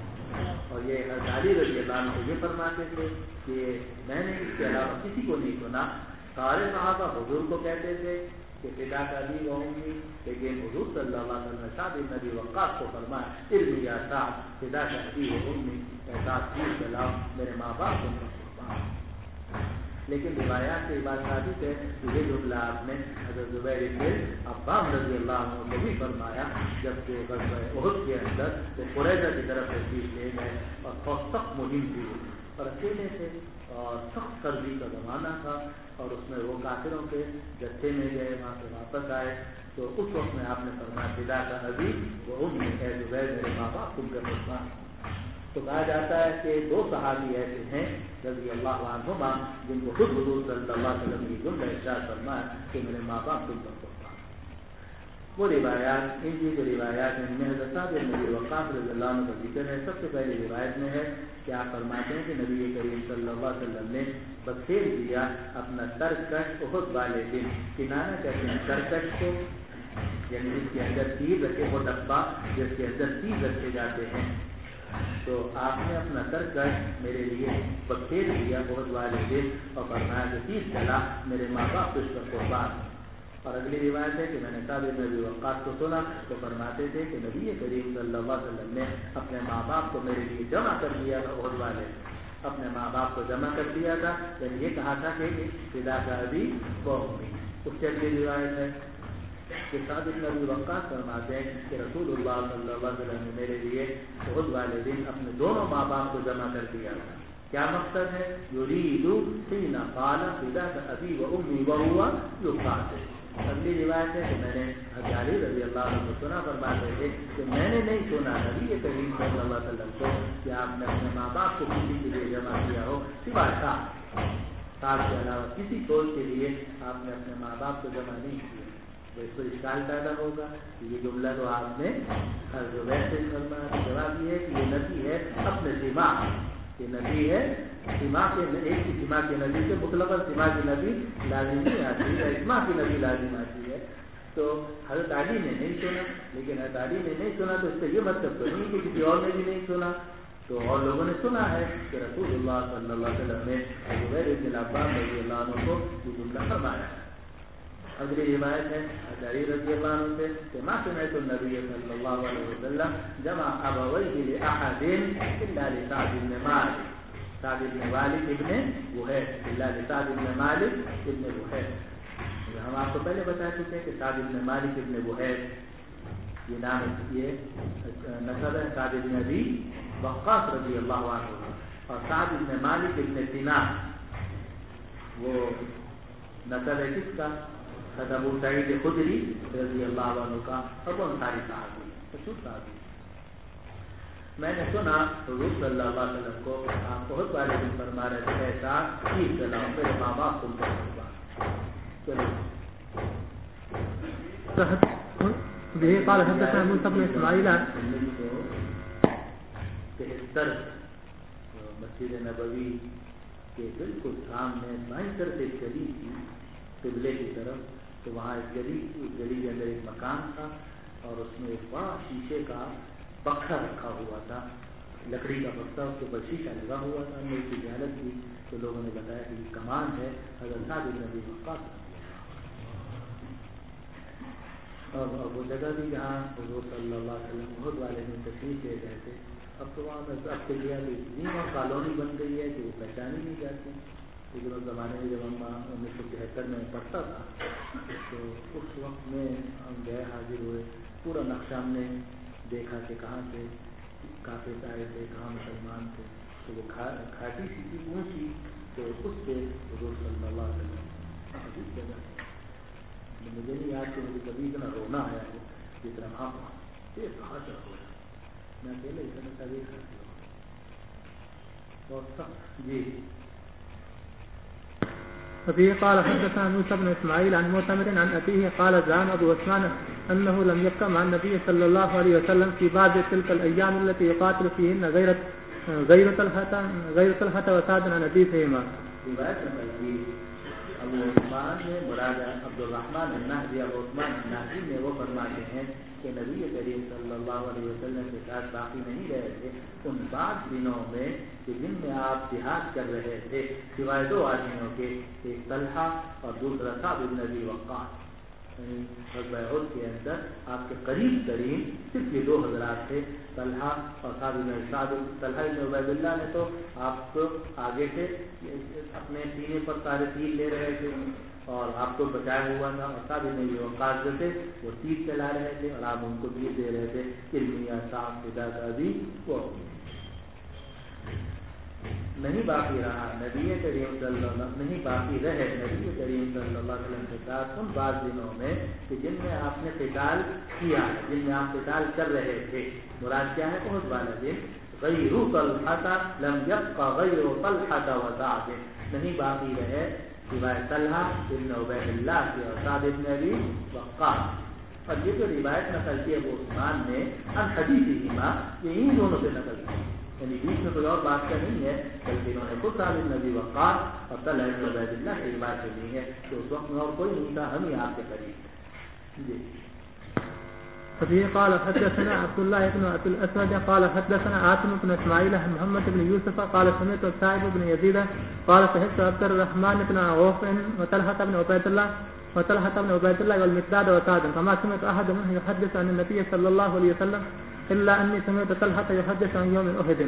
اور یہ حضرت علی رضی اللہ عنہ کو یہ فرماتے تھے کہ میں نے اس کے علاوہ کسی کو نہیں سنا. سارے صحابہ حضور کو کہتے تھے کہ فدا کا ابی و امی، لیکن حضور صلی اللہ علیہ وسلم نے سعد بن ابی وقاص کو فرمایا علم یا صاحب فدا کا ابی و امی، احساس کی چلاؤ میرے ماں باپ کو فرمائے. لیکن روایات سے بات ثابت ہے کہ یہ جملہ آپ نے حضرت زبیر بن عوام رضی اللہ عنہ کو بھی فرمایا جب کہ غزوہ احد کے اندر وہ قریظہ کی طرف تشریف لے گئے اور بہت سخت مہم تھی اور اکیلے تھے اور سخت سردی کا زمانہ تھا اور اس میں وہ کافروں کے جتھے میں گئے، وہاں سے واپس آئے. تو اس وقت میں آپ نے فرمایا فدا کا ابی وہ ام، اے زبیر میرے ماں باپ تم کا فرمان. تو کہا جاتا ہے کہ 2 صحابی ایسے ہیں رضی اللہ عنہما جن کو خود حضور صلی اللہ علیہ وسلم کی جملہ ارشاد فرمایا کہ میرے ماں باپ تم پر فرمان. وہ روایات ان کی جو روایات ہیں ان میں حضرت سعد بن ابی وقاص رضی اللہ عنہ کا ذکر ہے. سب سے پہلی روایت میں ہے کہ آپ فرماتے ہیں کہ نبی کریم صلی اللہ علیہ وسلم نے بکھیر دیا اپنا ترکش احد والے دن. کنانہ کہتے ہیں ترکش کو، یعنی جس کے اندر تیر رکھے، وہ ڈبہ جس کے اندر تیر رکھے جاتے ہیں. تو آپ نے اپنا ترکش میرے لیے بکھیر دیا بہت والے دن اور فرمایا کہ 30 چلا میرے ماں باپ اس پر قربان. اور اگلی روایت ہے کہ میں نے سعد بن ابی وقاص کو سنا تو فرماتے تھے کہ نبی کریم صلی اللہ علیہ وسلم نے اپنے ماں باپ کو میرے لیے جمع کر دیا تھا. بہت والے اپنے ماں باپ کو جمع کر دیا تھا، یعنی یہ کہا تھا کہ فدا کا ابی و امی. اس سے اگلی روایت ہے کہ سعد بن ابی وقاص فرماتے ہیں کہ رسول اللہ صلی اللہ علیہ وسلم نے میرے لیے احد والے دن اپنے دونوں ماں باپ کو جمع کر دیا تھا. کیا مقصد ہے؟ یرید حین قال فدا ابی و امی وهو یقاتل. اگلی روایت ہے کہ میں نے حضرت علی رضی اللہ عنہ کو سنا فرماتے تھے کہ میں نے نہیں سنا نبی کریم صلی اللہ علیہ وسلم کو کہ آپ نے اپنے ماں باپ کو کسی کے لیے جمع کیا ہو سوائے صاحب کے علاوہ کسی کوئی کے لیے آپ نے اپنے ماں باپ کو جمع نہیں کیا. تو اس کو اشکال پیدا ہوگا کہ یہ جملہ تو آپ نے جو ویسے جواب یہ ہے کہ یہ نبی ہے اپنے سما، یہ نبی ہے سما کے ایک کی سما کے نبی سے مطلق سما کی نبی لازم نہیں آتی ہے، اسما کی نبی لازم آتی ہے. تو حضرت علی نے نہیں سنا، لیکن حضرت علی نے نہیں سنا تو اس کا یہ مطلب تو نہیں کہ کسی اور نے بھی نہیں سنا. تو اور لوگوں نے سنا ہے کہ رسول اللہ صلی اللہ علیہ وسلم نے زبیر بن عوام رضی اللہ عنہ کو یہ جملہ فرمایا ہے. اگلی روایت ہے علی رضی اللہ عنہ سے کہ ما سمعت النبی صلی اللہ علیہ وسلم جمع ابویہ لاحد الا لسعد بن مالک، سعد بن مالک ابن وہیب، الا لسعد بن مالک ابن وہیب. ہم آپ کو پہلے بتا چکے کہ سعد بن مالک ابن وہیب یہ نام یہ نسب ہے سعد بن ابی وقاص رضی اللہ عنہ، اور سعد بن مالک ابن سنان وہ نسب ہے کس کا؟ ابو سعید خدری رضی اللہ عنہ کا، اور کون ساری صحابی مشہور صحابی. میں نے سنا حضور صلی اللہ علیہ وسلم کو آپ بہت بارے دن فرما رہے تھے ایسا چیز چلاؤ میرے ماں باپ تم کو. به قال حدثنا موسى بن اسماعيل 73 مسجد نبوی کے بالکل سامنے بائیں طرف ایک گلی تھی قبلے کی طرف، تو وہاں ایک گلی کے اندر ایک مکان تھا اور اس میں ایک بڑا شیشے کا بکسا رکھا ہوا تھا، لکڑی کا بکسا، اس کے اوپر شیشہ لگا ہوا تھا۔ ہم نے اس کی زیارت کی تو لوگوں نے بتایا کہ یہ کمان ہے حضرت سعد بن ابی وقاص، اور وہ جگہ بھی جہاں حضور صلی اللہ علیہ وسلم بہت والے میں تشریف لے گئے تھے، اب تو وہاں اب کے لیا اتنی وہاں کالونی بن گئی ہے کہ وہ پہچانی نہیں جاتی۔ لیکن اس زمانے میں جب ہم 1973 میں پڑھتا تھا تو اس وقت میں ہم گئے، حاضر ہوئے، پورا نقشہ ہم نے دیکھا کہ کہاں سے کافی آئے تھے، کہاں مسلمان تھے، تو وہ کھاٹی سی تھی اونچی، تو اس سے حضور صلی اللہ علیہ وسلم عجیب جگہ ہے۔ مجھے نہیں یاد کہ مجھے کبھی اتنا رونا آیا ہو جتنا وہاں یہ خاصا ہوا، میں اکیلے اتنا تعریف کرتی ہوں بہت سخت۔ جی وفيه قال حدثنا موسى بن اسماعيل عن معتمر عن أبيه قال زعم أبو عثمان أنه لم يبقى مع النبي صلى الله عليه وسلم في بعض تلك الأيام التي يقاتل فيهن غير طلحة وسعد عن أبيهما۔ ابو عثمان نے مراد عبد الرحمن النہدی، ابو عثمان النہدی میں وہ فرماتے ہیں کہ نبی کریم صلی اللہ علیہ وسلم کے ساتھ باقی نہیں رہے تھے ان 5 دنوں میں کہ جن میں آپ جہاد کر رہے تھے، سوائے 2 آدمیوں کے، ایک طلحہ اور دوسرا سعد بن ابی وقاص۔ غزوہ احد کے اندر آپ کے قریب ترین صرف یہ 2 حضرات تھے، طلحہ اور سعد بن طلحہ بن عبید اللہ نے تو آپ کو آگے سے اپنے سینے پر سارے تیر لے رہے تھے اور آپ کو بچایا ہوا تھا، اور سعد بن ابی وقاص جو تھے وہ تیر چلا رہے تھے اور آپ ان کو تیر دے رہے تھے، علمیہ صاحب خدا کا بھی وہ نہیں باقی رہا نبی کریم صلی اللہ علیہ وسلم نہیں باقی رہے نبی کریم صلی اللہ علیہ وسلم کے ساتھ ان 5 دنوں میں کہ جن میں آپ نے قتال کیا، جن میں آپ قتال کر رہے تھے۔ مراد کیا ہے؟ بہت والا دن غیر طلحہ لم یبق غیر طلحہ وسعد، نہیں باقی رہے سوائے طلحہ ابن عبید اللہ کے اور سعد ابن ابی وقاص۔ اور یہ جو روایت نقل کی ابو عثمان نے ان حدیثہما، یہ ان دونوں سے نقل کی، یعنی بیچ میں کوئی اور بات کا نہیں ہے، بلکہ انہوں نے خود سعد بن ابی وقاص اور طلحہ بن عبید اللہ کی بات کرنی ہے کہ اس وقت میں اور کوئی نہیں تھا، ہم ہی آپ کے قریب تھے۔ جی ففيه قال حدثنا عبد الله بن أبي الأسود قال حدثنا عاصم بن إسماعيل عن محمد بن يوسف قال سمعت سعيد بن يزيد قال سمعت عبد الرحمن بن عوف وطلحة بن عبيد الله والمقداد وسعد، فما سمعت أحد منهم يحدث عن النبي صلى الله عليه وسلم إلا أني سمعت طلحة يحدث عن يوم أحد۔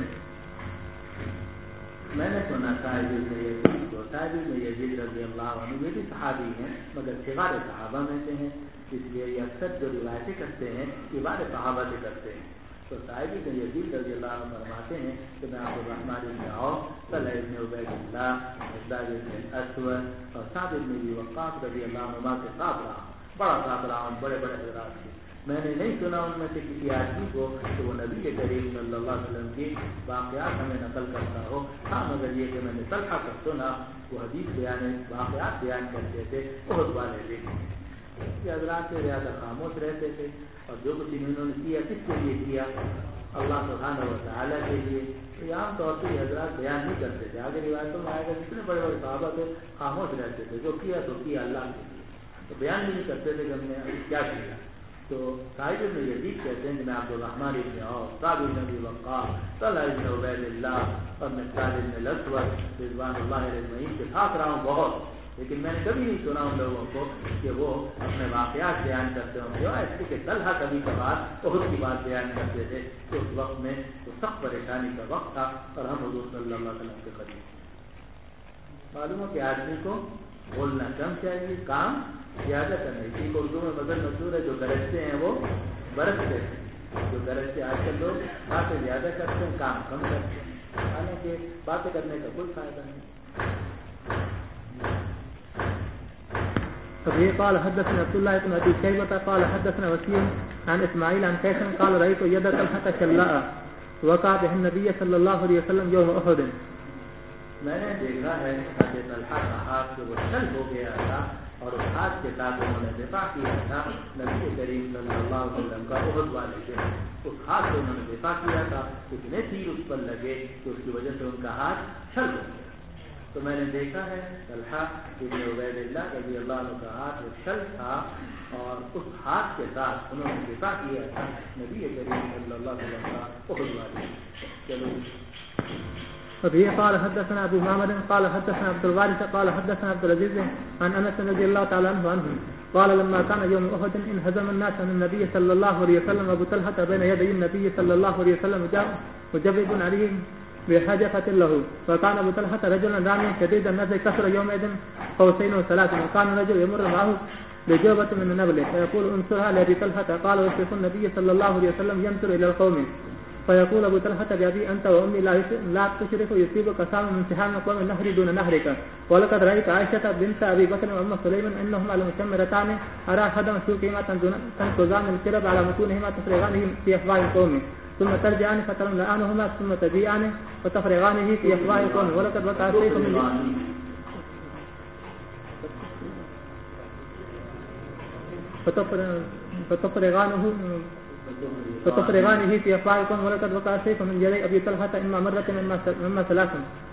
میں نے سنا سعید بن یزید رضی اللہ عنہ، یہ بھی صحابی ہیں مگر صغار صحابہ میں سے ہیں، اس لیے یہ اکثر جو روایتیں کرتے ہیں کبار صحابہ سے کرتے ہیں۔ تو سعید بن یزید رضی اللہ عنہ فرماتے ہیں کہ میں عبد الرحمن بن عوف، طلحہ بن عبید اللہ، مقداد بن اسود اور سعد بن ابی وقاص رضی اللہ عنہ کے ساتھ رہا، بڑا ساتھ رہا، بڑے بڑے حضرات تھے۔ میں نے نہیں سنا ان میں سے کسی آدمی کو کہ وہ نبی کے کریم صلی اللہ علیہ وسلم کی واقعات ہمیں نقل کرتا ہو۔ ہاں مگر یہ کہ میں نے طلحہ کا سنا، وہ حدیث واقعات بیان کرتے تھے، بہت والے تھے، یہ حضرات سے زیادہ خاموش رہتے تھے، اور جو کچھ انہوں نے کیا کس کے لیے کیا؟ اللہ سبحانہ و تعالیٰ کے لیے۔ تو عام طور سے یہ حضرات بیان نہیں کرتے تھے، آگے روایتوں میں آئے گا جتنے بڑے بڑے صحابہ تھے خاموش رہتے تھے، جو کیا تو کیا اللہ کے لیے، تو بیان بھی نہیں کرتے تھے کہ ہم نے کیا کیا۔ تو سعید بن یزید کہتے ہیں کہ میں عبد الرحمن بن عوف، سعد بن ابی وقاص، طلحہ بن عبید اللہ اور مقداد بن الاسود رضوان اللہ اجمعین کے ساتھ رہا ہوں بہت، لیکن میں نے کبھی نہیں سنا ان لوگوں کو کہ وہ اپنے واقعات بیان کرتے ہوں گے، ایسے کہ طلحہ کبھی کبھار بہت کی بات بیان کرتے تھے کہ اس وقت میں تو سخت پریشانی کا وقت تھا اور ہم حضور صلی اللہ علیہ وسلم کے قریب۔ معلوم ہو کہ آدمی کو بولنا کم چاہیے، کام زیادہ کرنا۔ اسی کو اردو میں مثل مشہور ہے، جو گرجتے ہیں وہ برستے ہیں، جو گرجتے آج کل لوگ باتیں زیادہ کرتے ہیں، کام کم کرتے ہیں، حالانکہ باتیں کرنے کا کوئی فائدہ نہیں۔ فبه قال حدثنا عبد الله بن ابي شيبه قال حدثنا وكيع عن اسماعيل عن قيس قال رايت يد طلحه شلاء وقع به النبي صلى الله عليه وسلم يوم احد۔ میں نے دیکھا ہے حضرت طلحہ کا ہاتھ جو وہ شل ہو گیا تھا اور اس ہاتھ کے ساتھ انہوں نے دفاع کیا تھا نبی کریم صلی اللہ علیہ وسلم کا احد والے دن. اس ہاتھ سے انہوں نے دفاع کیا تھا, اتنے تیر اس پر لگے کہ اس کی وجہ سے ان کا ہاتھ چھل ہو گیا. تو میں نے دیکھا ہے طلحہ ابن عبید اللہ رضی اللہ عنہ کا ہاتھ وہ چھل تھا, اور اس ہاتھ کے ساتھ انہوں نے دفاع کیا تھا نبی کریم صلی اللہ علیہ وسلم کا احد والے. چلو. وبه قال حدثنا ابو محمد قال حدثنا عبد الوارث قال حدثنا عبد العزيز عن انس رضي الله تعالى عنه قال لما كان يوم احد انهزم الناس عن النبي صلى الله عليه وسلم ابو طلحه بين يدي النبي صلى الله عليه وسلم جاء مجبب عليه بحاجة له, وكان ابو طلحه رجلا راميا شديد النزع كسر يومئذ قوسين وثلاث, وكان رجل يمر معه بجوبة من النبل فيقول انصرها لابي طلحه. قال وصف النبي صلى الله عليه وسلم ينظر الى القوم فيقول ابو طلحه بأبي انت وامي لا تشرك يصيبك سام من سهام قوم النهر دون نهرك, ولقد رايت عائشه بنت ابي بكر وام سليم انهما لمشمرتان ارى خدم سوقهما تنقضان الكرب على متونهما تفرغانه في افواه القوم ثم ترجعان فتملأانهما ثم تبيعانه وتفرغانه في افواه القوم, ولقد وقع سيف فتفرغانه في افواهكم, ولقد وقع سيف من يدي ابي طلحه اما مره مما ثلاث.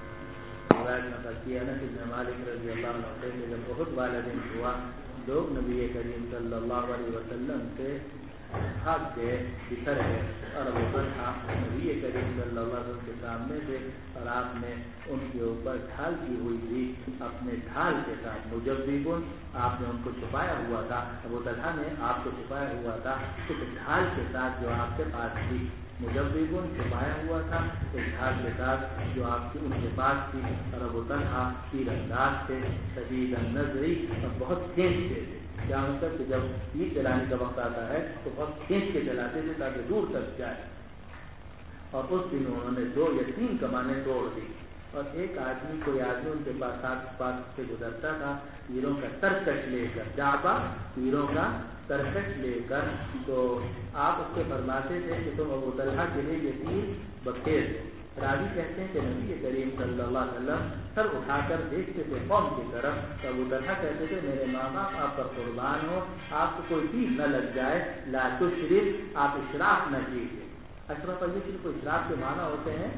مالک رضی اللہ عنہ سے جب بہت والا دن ہوا, لوگ نبی کریم صلی اللہ علیہ وسلم سے بھاگ کے بکھر گئے, اور ابو طلحہ نبی کریم صلی اللہ علیہ وسلم کے سامنے تھے, اور آپ نے ان کے اوپر ڈھال کی ہوئی تھی اپنے ڈھال کے ساتھ. مجببن, آپ نے ان کو چھپایا ہوا تھا, ابو طلحہ نے آپ کو چھپایا ہوا تھا اس ڈھال کے ساتھ جو آپ کے پاس تھی. مجببن چھپایا ہوا تھا اس ڈھال کے ساتھ جو آپ کی ان کے پاس تھی, اور ابو طلحہ تیر انداز تھے, شدید النظری, اور بہت کھینچتے تھے. کیا مطلب کہ جب تیر چلانے کا وقت آتا ہے تو بہت کھینچ کے چلاتے تھے تاکہ دور تک جائے. اور اس دن انہوں نے 2 یا 3 کمانیں توڑ دی, اور ایک آدمی کوئی آدمی ان کے پاس سے گزرتا تھا تیروں کا ترکش لے کر, جابا تیروں کا ترکش لے کر, تو آپ اس سے فرماتے تھے کہ تم ابو طلحہ کے لیے یہ تیر بخیر دو. راوی کہتے ہیں کہ نبی کریم صلی اللہ علیہ وسلم سر اٹھا کر دیکھتے تھے قوم کی طرف, تو ابو طلحہ کہتے تھے میرے ماں باپ آپ پر قربان ہو, آپ کو کوئی تیر نہ لگ جائے, لا تشرف, آپ اشراف نہ کیجیے. اشرف کو اشراف کے معنی ہوتے ہیں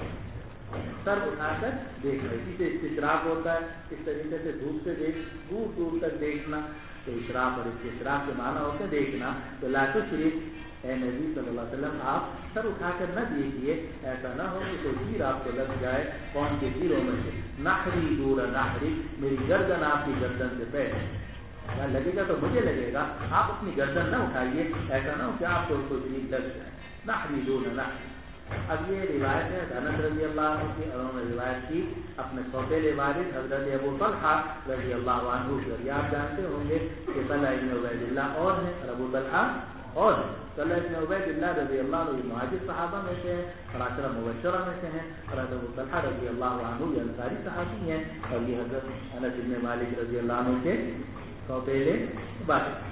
سر اٹھا کر دیکھنا, اسی سے استشراف ہوتا ہے. اس طریقے سے دور سے دور دور تک دیکھنا, تو اشراف اور استشراف کے معنی ہوتے ہیں دیکھنا. تو لا تشرف, اے نبی صلی اللہ علیہ وسلم آپ سر اٹھا کر نہ دیکھیے, ایسا نہ ہو کہ کوئی تیر آپ کو لگ جائے قوم کے تیروں میں سے. نحری دور نحری, میری گردن آپ کی گردن سے پہلے لگے گا تو مجھے لگے گا, آپ اپنی گردن نہ اٹھائیے, ایسا نہ ہو کہ آپ کو کوئی تیر لگ جائے. نحری دور نحری. اب یہ روایت ہے انس رضی اللہ عنہ کی, اور انہوں نے روایت کی اپنے سوتیلے والد حضرت ابو طلحہ رضی اللہ عنہ سے. آپ جانتے ہوں گے کہ طلحہ ابن عبید اللہ اور ہیں, اور ابو طلحہ اور طلحہ ابن عبید اللہ رضی اللہ عنہ مہاجر صحابہ میں سے ہیں, اور عشرہ مبشرہ میں سے ہیں, اور ابو طلحہ رضی اللہ عنہ یہ انصاری صحابی ہیں, اور یہ حضرت انس بن مالک رضی اللہ عنہ کے سوتیلے والد.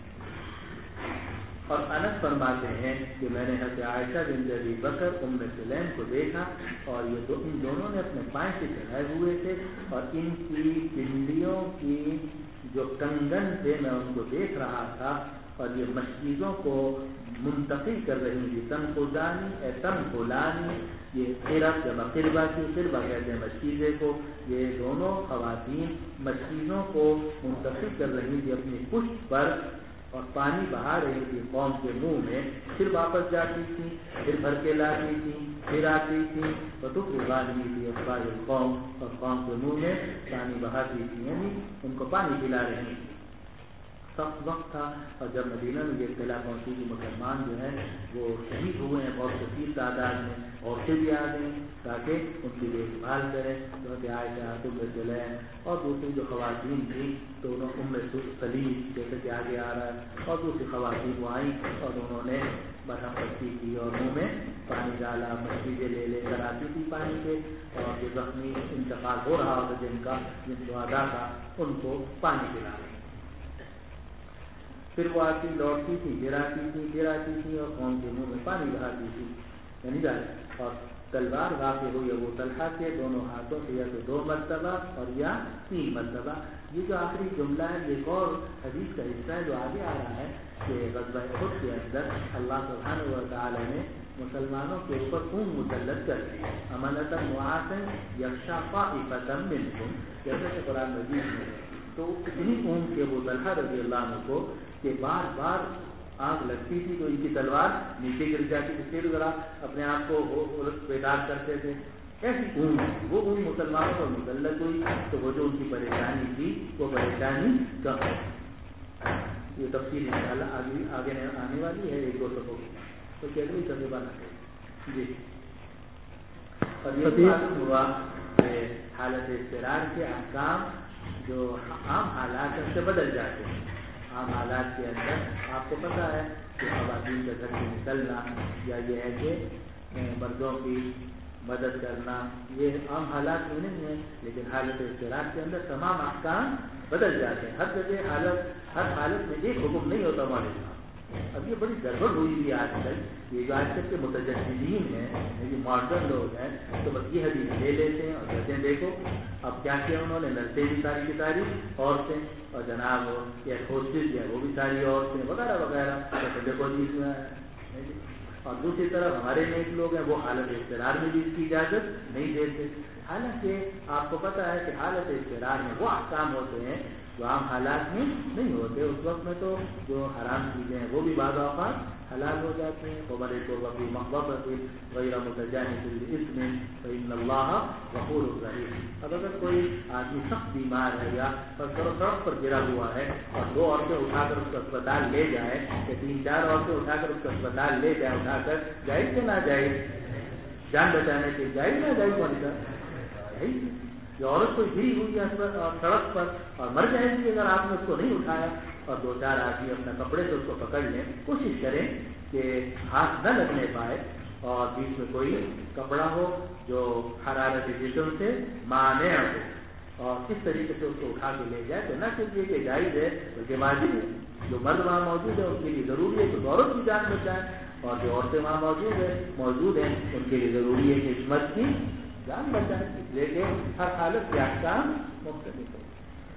اور انس فرماتے ہیں کہ میں نے حضرت عائشہ بنت ابی بکر ام سلیم کو دیکھا, اور یہ ان دونوں نے اپنے پائیں سے چڑھائے ہوئے تھے, اور ان کی پنڈلیوں کی جو کنگن تھے میں ان کو دیکھ رہا تھا, اور یہ مشکیزوں کو منتقل کر رہی تھی. تنقلانی, یہ قرب جمع قربہ کی, قربہ کہتے ہیں مشکیزے کو. یہ دونوں خواتین مشکیزوں کو منتقل کر رہی تھی اپنی پشت پر, اور پانی بہا رہی تھی قوم کے منہ میں, پھر واپس جاتی تھی, پھر بھر کے لاتی تھی, پھر آتی تھی, تو تفرغانہ تھی افواہ القوم, اور قوم کے منہ میں پانی بہاتی تھی, یعنی ان کو پانی پلا رہی تھی. سخت وقت تھا, اور جب مدینہ میں یہ اطلاع پہنچی کہ مسلمان جو ہیں وہ شہید ہوئے ہیں بہت کثیر تعداد میں, عورتیں بھی آ گئیں تاکہ ان کی دیکھ بھال کریں. جو عائشہ ام سلیم اور دوسری جو خواتین تھیں, تو انہوں ام سلیم جیسے کہ آگے آ رہا ہے, اور دوسری خواتین وہ آئیں, اور انہوں نے مرہم پٹی کی اور منہ میں پانی ڈالا, مشکیزیں لے کر آتی تھی پانی سے, اور جو زخمی انتقال ہو رہا ہوتا جن شہداء کا, ان کو پانی پلا رہی. پھر وہ آتی لوٹتی تھی, گراتی تھی, اور قوم کے منہ میں پانی بہاتی تھی, یعنی ڈالتی. اور تلوار واقع ہوئی ابو طلحہ کے دونوں ہاتھوں سے, یا تو 2 مرتبہ اور یا 3 مرتبہ. یہ جو آخری جملہ ہے یہ ایک اور حدیث کا حصہ ہے جو آگے آ رہا ہے کہ غزوہ احد کے اندر اللہ سبحانہ و تعالی نے مسلمانوں کے اوپر اون مسلط کر دی امانتا معاصن یخشا طائفۃ منکم، جیسے کہ قرآن مجید میں تو اتنی اون کے ابو طلحہ رضی اللہ عنہ کو کہ بار بار آنکھ لگتی تھی تو ان کی تلوار نیچے گر جاتی تھی، پھر ذرا اپنے آپ کو بیدار کرتے تھے، ایسی اون وہ اون مسلمانوں پر مسلط ہوئی تو وہ جو ان کی پریشانی تھی وہ پریشانی کم ہے۔ یہ تفصیل انشاءاللہ آگے آنے والی ہے ایک دو صفحوں کی، تو کیسے کرنے والا جی۔ اور یہ معلوم ہوا کہ حالت اضطرار کے احکام جو عام حالات سے بدل جاتے ہیں۔ عام حالات کے اندر آپ کو پتہ ہے کہ خواتین کا گھر سے نکلنا یا یہ ہے کہ مردوں کی مدد کرنا یہ عام حالات میں نہیں ہے، لیکن حالت اضطرار کے اندر تمام احکام بدل جاتے ہیں۔ ہر جگہ ہر حالت میں ایک حکم نہیں ہوتا ہمارے ساتھ۔ اب یہ بڑی گڑبڑ ہوئی ہوئی آج کل، یہ جو آج کل کے متجددین ہیں، یہ ماڈرن لوگ ہیں، تو بس یہ حدیث لے لیتے ہیں اور کہتے ہیں دیکھو اب کیا کیا انہوں نے، لڑکے بھی ساری کی ساری عورتیں اور جناب ایئر ہوسٹس جو ہے وہ بھی ساری عورتیں وغیرہ وغیرہ، تو دیکھو جی اس میں اور دوسری طرف ہمارے نیک لوگ ہیں وہ حالت اضطرار میں بھی اس کی اجازت نہیں دیتے، حالانکہ آپ کو پتہ ہے کہ حالت اضطرار میں وہ احکام ہوتے ہیں جو عام حالات میں نہیں ہوتے۔ اس وقت میں تو جو حرام چیزیں ہیں وہ بھی بعض اوقات حلال ہو جاتے ہیں۔ وَمَنِ اتَّقَى فِي مَخْمَصَةٍ غَيْرَ مُتَجَانِفٍ لِإِثْمٍ فَإِنَّ اللَّهَ غَفُورٌ رَحِيمٌ۔ اب اگر کوئی آدمی سخت بیمار ہے یا سڑک پر گرا ہوا ہے اور دو عورتیں اٹھا کر اس کو اسپتال لے جائے یا تین چار عورتیں اٹھا کر اس کو اسپتال لے جائے، اٹھا کر جائز کہ نہ جائز، جان بچانے کے جائز نہ جائز کون سا ہے؟ یہ عورت کوئی گری ہوئی ہے سڑک پر اور مر جائے گی اگر آپ نے اس کو نہیں اٹھایا، اور دو چار آدمی اپنے کپڑے سے اس کو پکڑ لیں، کوشش کریں کہ ہاتھ نہ لگنے پائے اور بیچ میں کوئی کپڑا ہو جو حرارت جسم سے مانع ہو، اور اس طریقے سے اس کو اٹھا کے لے جائے تو نہ صرف یہ کہ جائز ہے بلکہ واجب ہے۔ جو مرد وہاں موجود ہے ان کے لیے ضروری ہے کہ عورت کی جان بچائیں، اور جو عورتیں وہاں موجود ہیں ان کے لیے ضروری ہے کہ اس مرد کی جان بچائیں، لیکن ہر حالت کے احکام مختلف ہے۔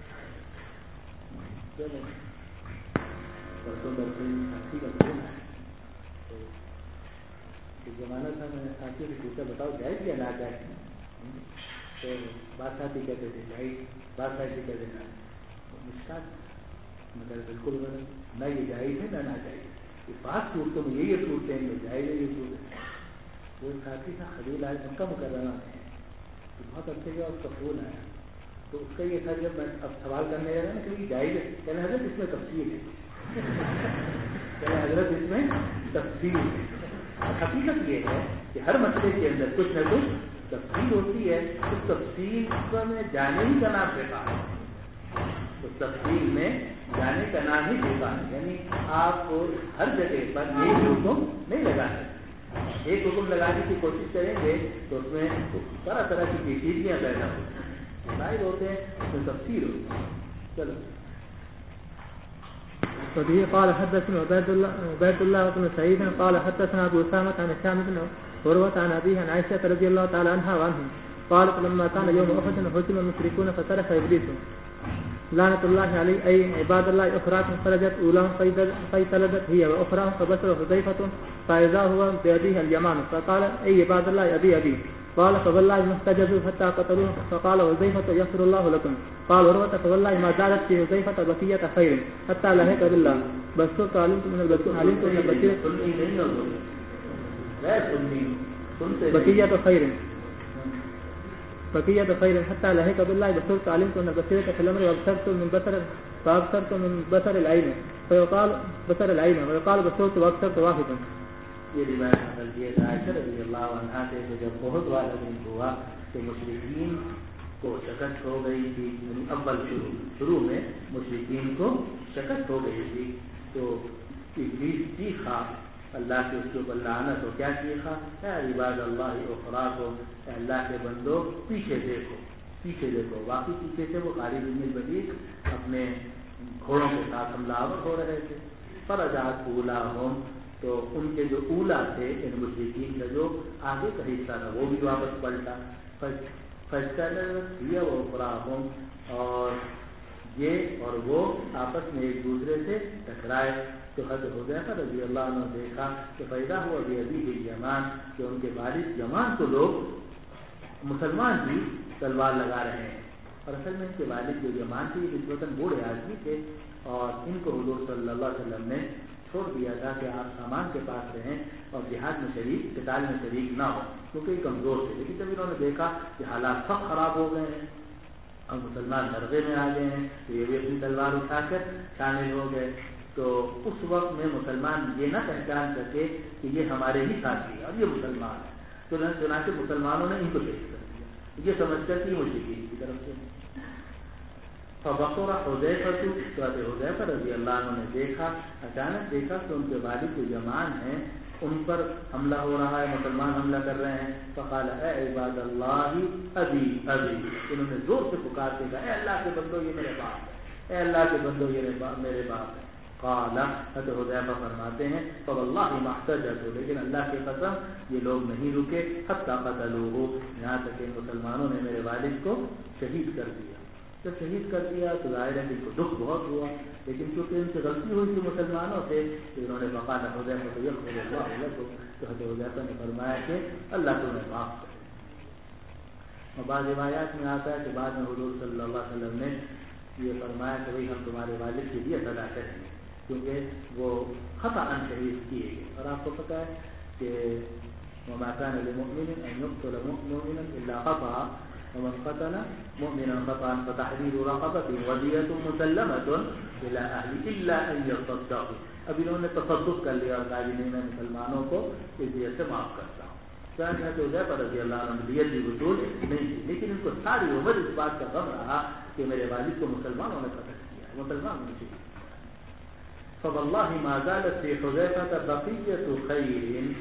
زمانہ تھا میں نے ساتھی سے پوچھا بتاؤ جائز یا نہ جائز، تو بات ساتھی کہتے تھے جائز، بات ساتھی کہتے تھے مگر بالکل نہ یہ جائز ہے نہ جائز، یہ بات صورتوں میں یہ صورتیں ہیں جائز ہے یہ صورت ہے۔ وہ ساتھی تھا خلیل آج مکہ مکرمہ میں بہت اچھے کا اس کا فون آیا، تو اس کا یہ تھا جب میں اب سوال کرنے لگا نا کہ جائز ہے، کہنا حضرت اس میں تفصیل ہے، کہنا حضرت اس میں تفصیل ہے۔ حقیقت یہ ہے کہ ہر مسئلے کے اندر کچھ نہ کچھ تفصیل ہوتی ہے، اس تفصیل میں جانے ہی کا نام فقہ ہے، اس تفصیل میں جانے کا نام ہی فقہ ہے، یعنی آپ کو ہر جگہ پر ایک حکم نہیں لگانا، ایک حکم لگانے کی کوشش کریں گے تو اس میں طرح طرح کی پیچیدگیاں پیدا ہوتی ہیں، ظاہر ہوتے ہیں اس میں تفصیل ہوتی ہے۔ چلو وبه قال حدثنا عبيد الله بن سعيد قال حدثنا ابو اسامه عن هشام بن عروه عن ابيه عن عائشه رضي الله تعالى عنها وعنهم قالت لما كان يوم احد هزم المشركون فترك ابليس لعنة الله عليه اي عباد الله اخراكم خرجت اولاهم فايتلدت هي واخراهم فبشر حذيفه فاذا هو بيده اليمان فقال اي عباد الله ابي ابي قال فوالله ما استجبوا حتى قتلوه فقال حذيفة يغفر الله لكم قال عروة فوالله ما زالت في حذيفة بقية خير حتى لهك بالله بصرت علمت من البشير بقية خير حتى لهك بالله بصرت علمت من البشيرة في الأمر فأبصرت من بصر العين فيقال بصر العين ويقال بصرت وأبصرت واحدا۔ یہ روایت نقل کی ہے عائشہ رضی اللہ عنہا سے کہ جب احد والا دن ہوا تو مشرکین کو شکست ہو گئی تھی، اول شروع میں مشرکین کو شکست ہو گئی تھی، تو ابلیس چیخا اللہ کے اس کے اوپر لعنت ہو، کیا چیخا؟ اے عباد اللہ اخراکم، اے اللہ کے بندو پیچھے دیکھو، واقعی پیچھے سے وہ خالد بن الولید اپنے گھوڑوں کے ساتھ حملہ آور ہو رہے تھے، فرجعت اولاہم، تو ان کے جو اولا تھے ان مشرکین کا جو آگے کا حصہ تھا وہ بھی واپس پلٹا، اور یہ اور وہ آپس میں ایک دوسرے سے ٹکرائے تو حضرت حذیفہ رضی اللہ عنہ نے دیکھا کہ پیدا ہوا بأبیہ الیمان کہ ان کے والد یمان کو لوگ مسلمان بھی تلوار لگا رہے ہیں، اور اصل میں ان کے والد جو یمان تھے یہ نسبتاً بوڑھے آدمی تھے اور ان کو حضور صلی اللہ علیہ وسلم نے چھوڑ دیا تھا کہ آپ سامان کے پاس رہیں اور جہاد میں شریک قتال میں شریک نہ ہو کیونکہ یہ کمزور تھے. لیکن جب انہوں نے دیکھا کہ حالات سب خراب ہو گئے ہیں اور مسلمان درغے میں آ گئے ہیں تو یہ بھی اپنی تلوار اٹھا کر شامل ہو گئے. تو اس وقت میں مسلمان یہ نہ پہچان سکے کہ یہ ہمارے ہی ساتھی ہے اور یہ مسلمان ہے، تو چنانچہ مسلمانوں نے ان کو شہید کر دیا یہ سمجھ کر کہ مشرکین کی طرف سے. فبصر حذیفہ حذیفہ رضی اللہ عنہ نے دیکھا، اچانک دیکھا کہ ان کے والد جو یمان ہیں ان پر حملہ ہو رہا ہے، مسلمان حملہ کر رہے ہیں. فقال اے عباد اللہ ابی ابی، انہوں نے زور سے پکار کے کہا اے اللہ کے بندو یہ میرے باپ ہے، اے اللہ کے بندو یہ میرے باپ ہے. قال حضرت حذیفہ فرماتے ہیں فواللہ ما احتجبوا، لیکن اللہ کی قسم یہ لوگ نہیں رکے حتی قتلوہ، یہاں تک کہ مسلمانوں نے میرے والد کو شہید کر دیا. جب شہید کر دیا تو ظاہر ہے کہ ان کو دکھ بہت ہوا، لیکن کیونکہ ان سے غلطی ہوئی تھی مسلمانوں سے تو انہوں نے فقال حذیفہ یغفر اللہ لکم، تو حضرت حذیفہ نے فرمایا کہ اللہ تمہیں معاف کرے. اور بعض روایات میں آتا ہے کہ بعد میں حضور صلی اللہ علیہ وسلم نے یہ فرمایا کہ بھائی ہم تمہارے والد کے لیے ادا کریں گے کیونکہ وہ خطأ شہید کیے گئے. اور آپ کو پتہ ہے کہ وما كان لمؤمن ان يقتل مؤمنا الا خطأ ومن قتل مؤمنا خطأ فتحرير رقبة ودية مسلمة الى اهله الا ان يصدقوا. اب انہوں نے تصدق کر لیا اور کہا کہ میں مسلمانوں کو اس دیت سے معاف کرتا ہوں. حضرت حذیفہ رضی اللہ عنہ دیت بھی وصول نہیں تھی، لیکن ان کو ساری عمر اس بات کا غم رہا کہ میرے والد کو مسلمانوں نے قتل کیا، مسلمان نہیں تھے. فواللہ ما زالت فی حذیفہ بقیۃ خیر،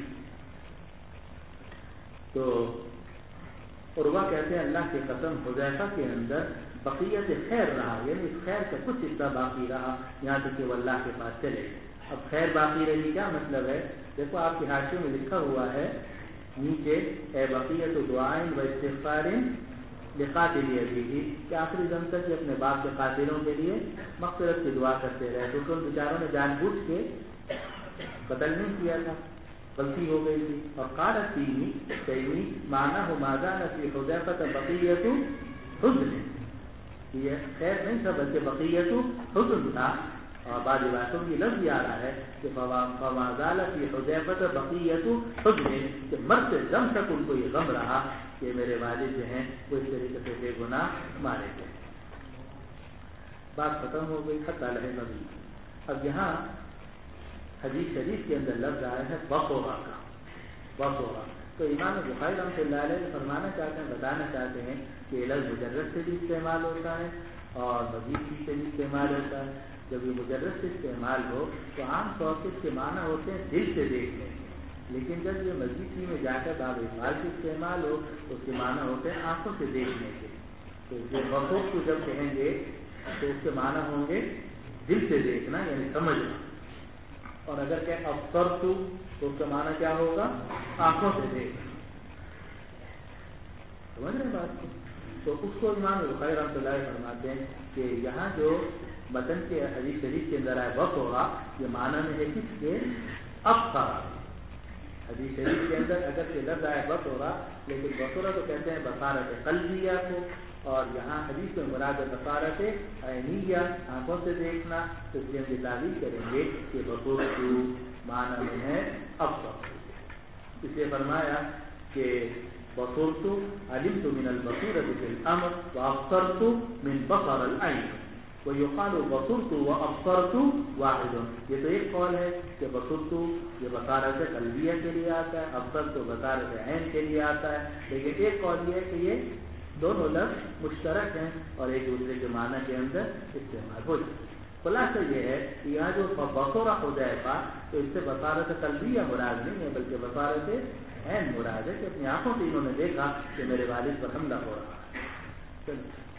تو عروہ کہتے ہیں اللہ کی قسم حذیفہ کے اندر بقیت خیر رہا، یعنی اس خیر کا کچھ حصہ باقی رہا یہاں تک کہ وہ اللہ کے پاس چلے. اب خیر باقی رہی کیا مطلب ہے؟ دیکھو آپ کے حاشیے میں لکھا ہوا ہے نیچے اے بقیت دعائیں و استغفار لقاتل ابیہ، کہ آخری دم تک یہ اپنے باپ کے قاتلوں کے لیے مغفرت کی دعا کرتے رہے، کیونکہ ان بیچاروں نے جان بوجھ کے قتل نہیں کیا تھا، غلطی ہو گئی تھی. اور قالت فیہ معناہ ما زال فی حذیفہ بقیۃ حزن، یہ خیر نہیں تھا بلکہ بقیۃ حزن تھا. اور بعض روایتوں میں یہ لفظ آ رہا ہے کہ فما زال فی حذیفہ بقیۃ حزن، کہ مرتے دم تک ان کو یہ غم رہا کہ میرے والد جو ہیں وہ اس طریقے سے بے گناہ مارے گئے. بات ختم ہو گئی. حتی لحظ نبی. اب یہاں حدیث شریف کے اندر لفظ آیا ہے بصورہ کا، بصورہ. تو امام بخاری رحمۃ اللہ علیہ فرمانا چاہتے ہیں، بتانا چاہتے ہیں کہ یہ لفظ مجرد سے بھی استعمال ہوتا ہے اور مزید سے بھی استعمال ہوتا ہے. جب یہ مجرد سے استعمال ہو تو عام طور سے اس کے معنی ہوتے ہیں دل سے دیکھنے کے، لیکن جب یہ مزید میں جا کر باب اقبال سے استعمال ہو تو اس کے معنی ہوتے ہیں آنکھوں سے دیکھنے کے. تو یہ بصور کو جب کہیں گے تو اس کے معنی ہوں گے دل سے دیکھنا یعنی سمجھنا. اور اگر کہ افسر تو اس کا معنی کیا ہوگا؟ آنکھوں سے دیکھنا. سمجھ رہے ہیں بات کو؟ تو اس کو امام بخاری رحمۃ اللہ فرماتے ہیں کہ یہاں جو متن کے حدیث شریف کے اندر آئے بس ہوگا، یہ معنی میں ہے کس کے؟ افسر. حدیث شریف کے اندر اگر کہ لفظ آئے بس ہوگا، لیکن بصورہ تو کہتے ہیں بصارت قلبیہ کو، اور یہاں حدیث میں مراد بصارت عینیہ آنکھوں سے دیکھنا. تو اس لیے ہم یہ تعبیر کریں گے کہ بصور کو معنی میں ہے افسر. اس لیے فرمایا کہ بصرت علمت من البصیرۃ فی الامر وابصرت من بصر العین ویقال بصرت وابصرت واحد. یہ تو ایک قول ہے کہ بصرت یہ بصارت قلبیہ کے لیے آتا ہے، ابصرت بصارت عین کے لیے آتا ہے. لیکن ایک قول یہ ہے کہ یہ دونوں لفظ مشترک ہیں اور ایک دوسرے کے معنی کے اندر استعمال ہو جاتے ہیں. خلاصہ یہ ہے کہ یہاں جو بصورہ حذیفہ تو اس سے بصارت قلبیہ مراد نہیں ہے بلکہ بصارت عین مراد ہے کہ اپنی آنکھوں سے انہوں نے دیکھا کہ میرے والد پر حملہ ہو رہا ہے.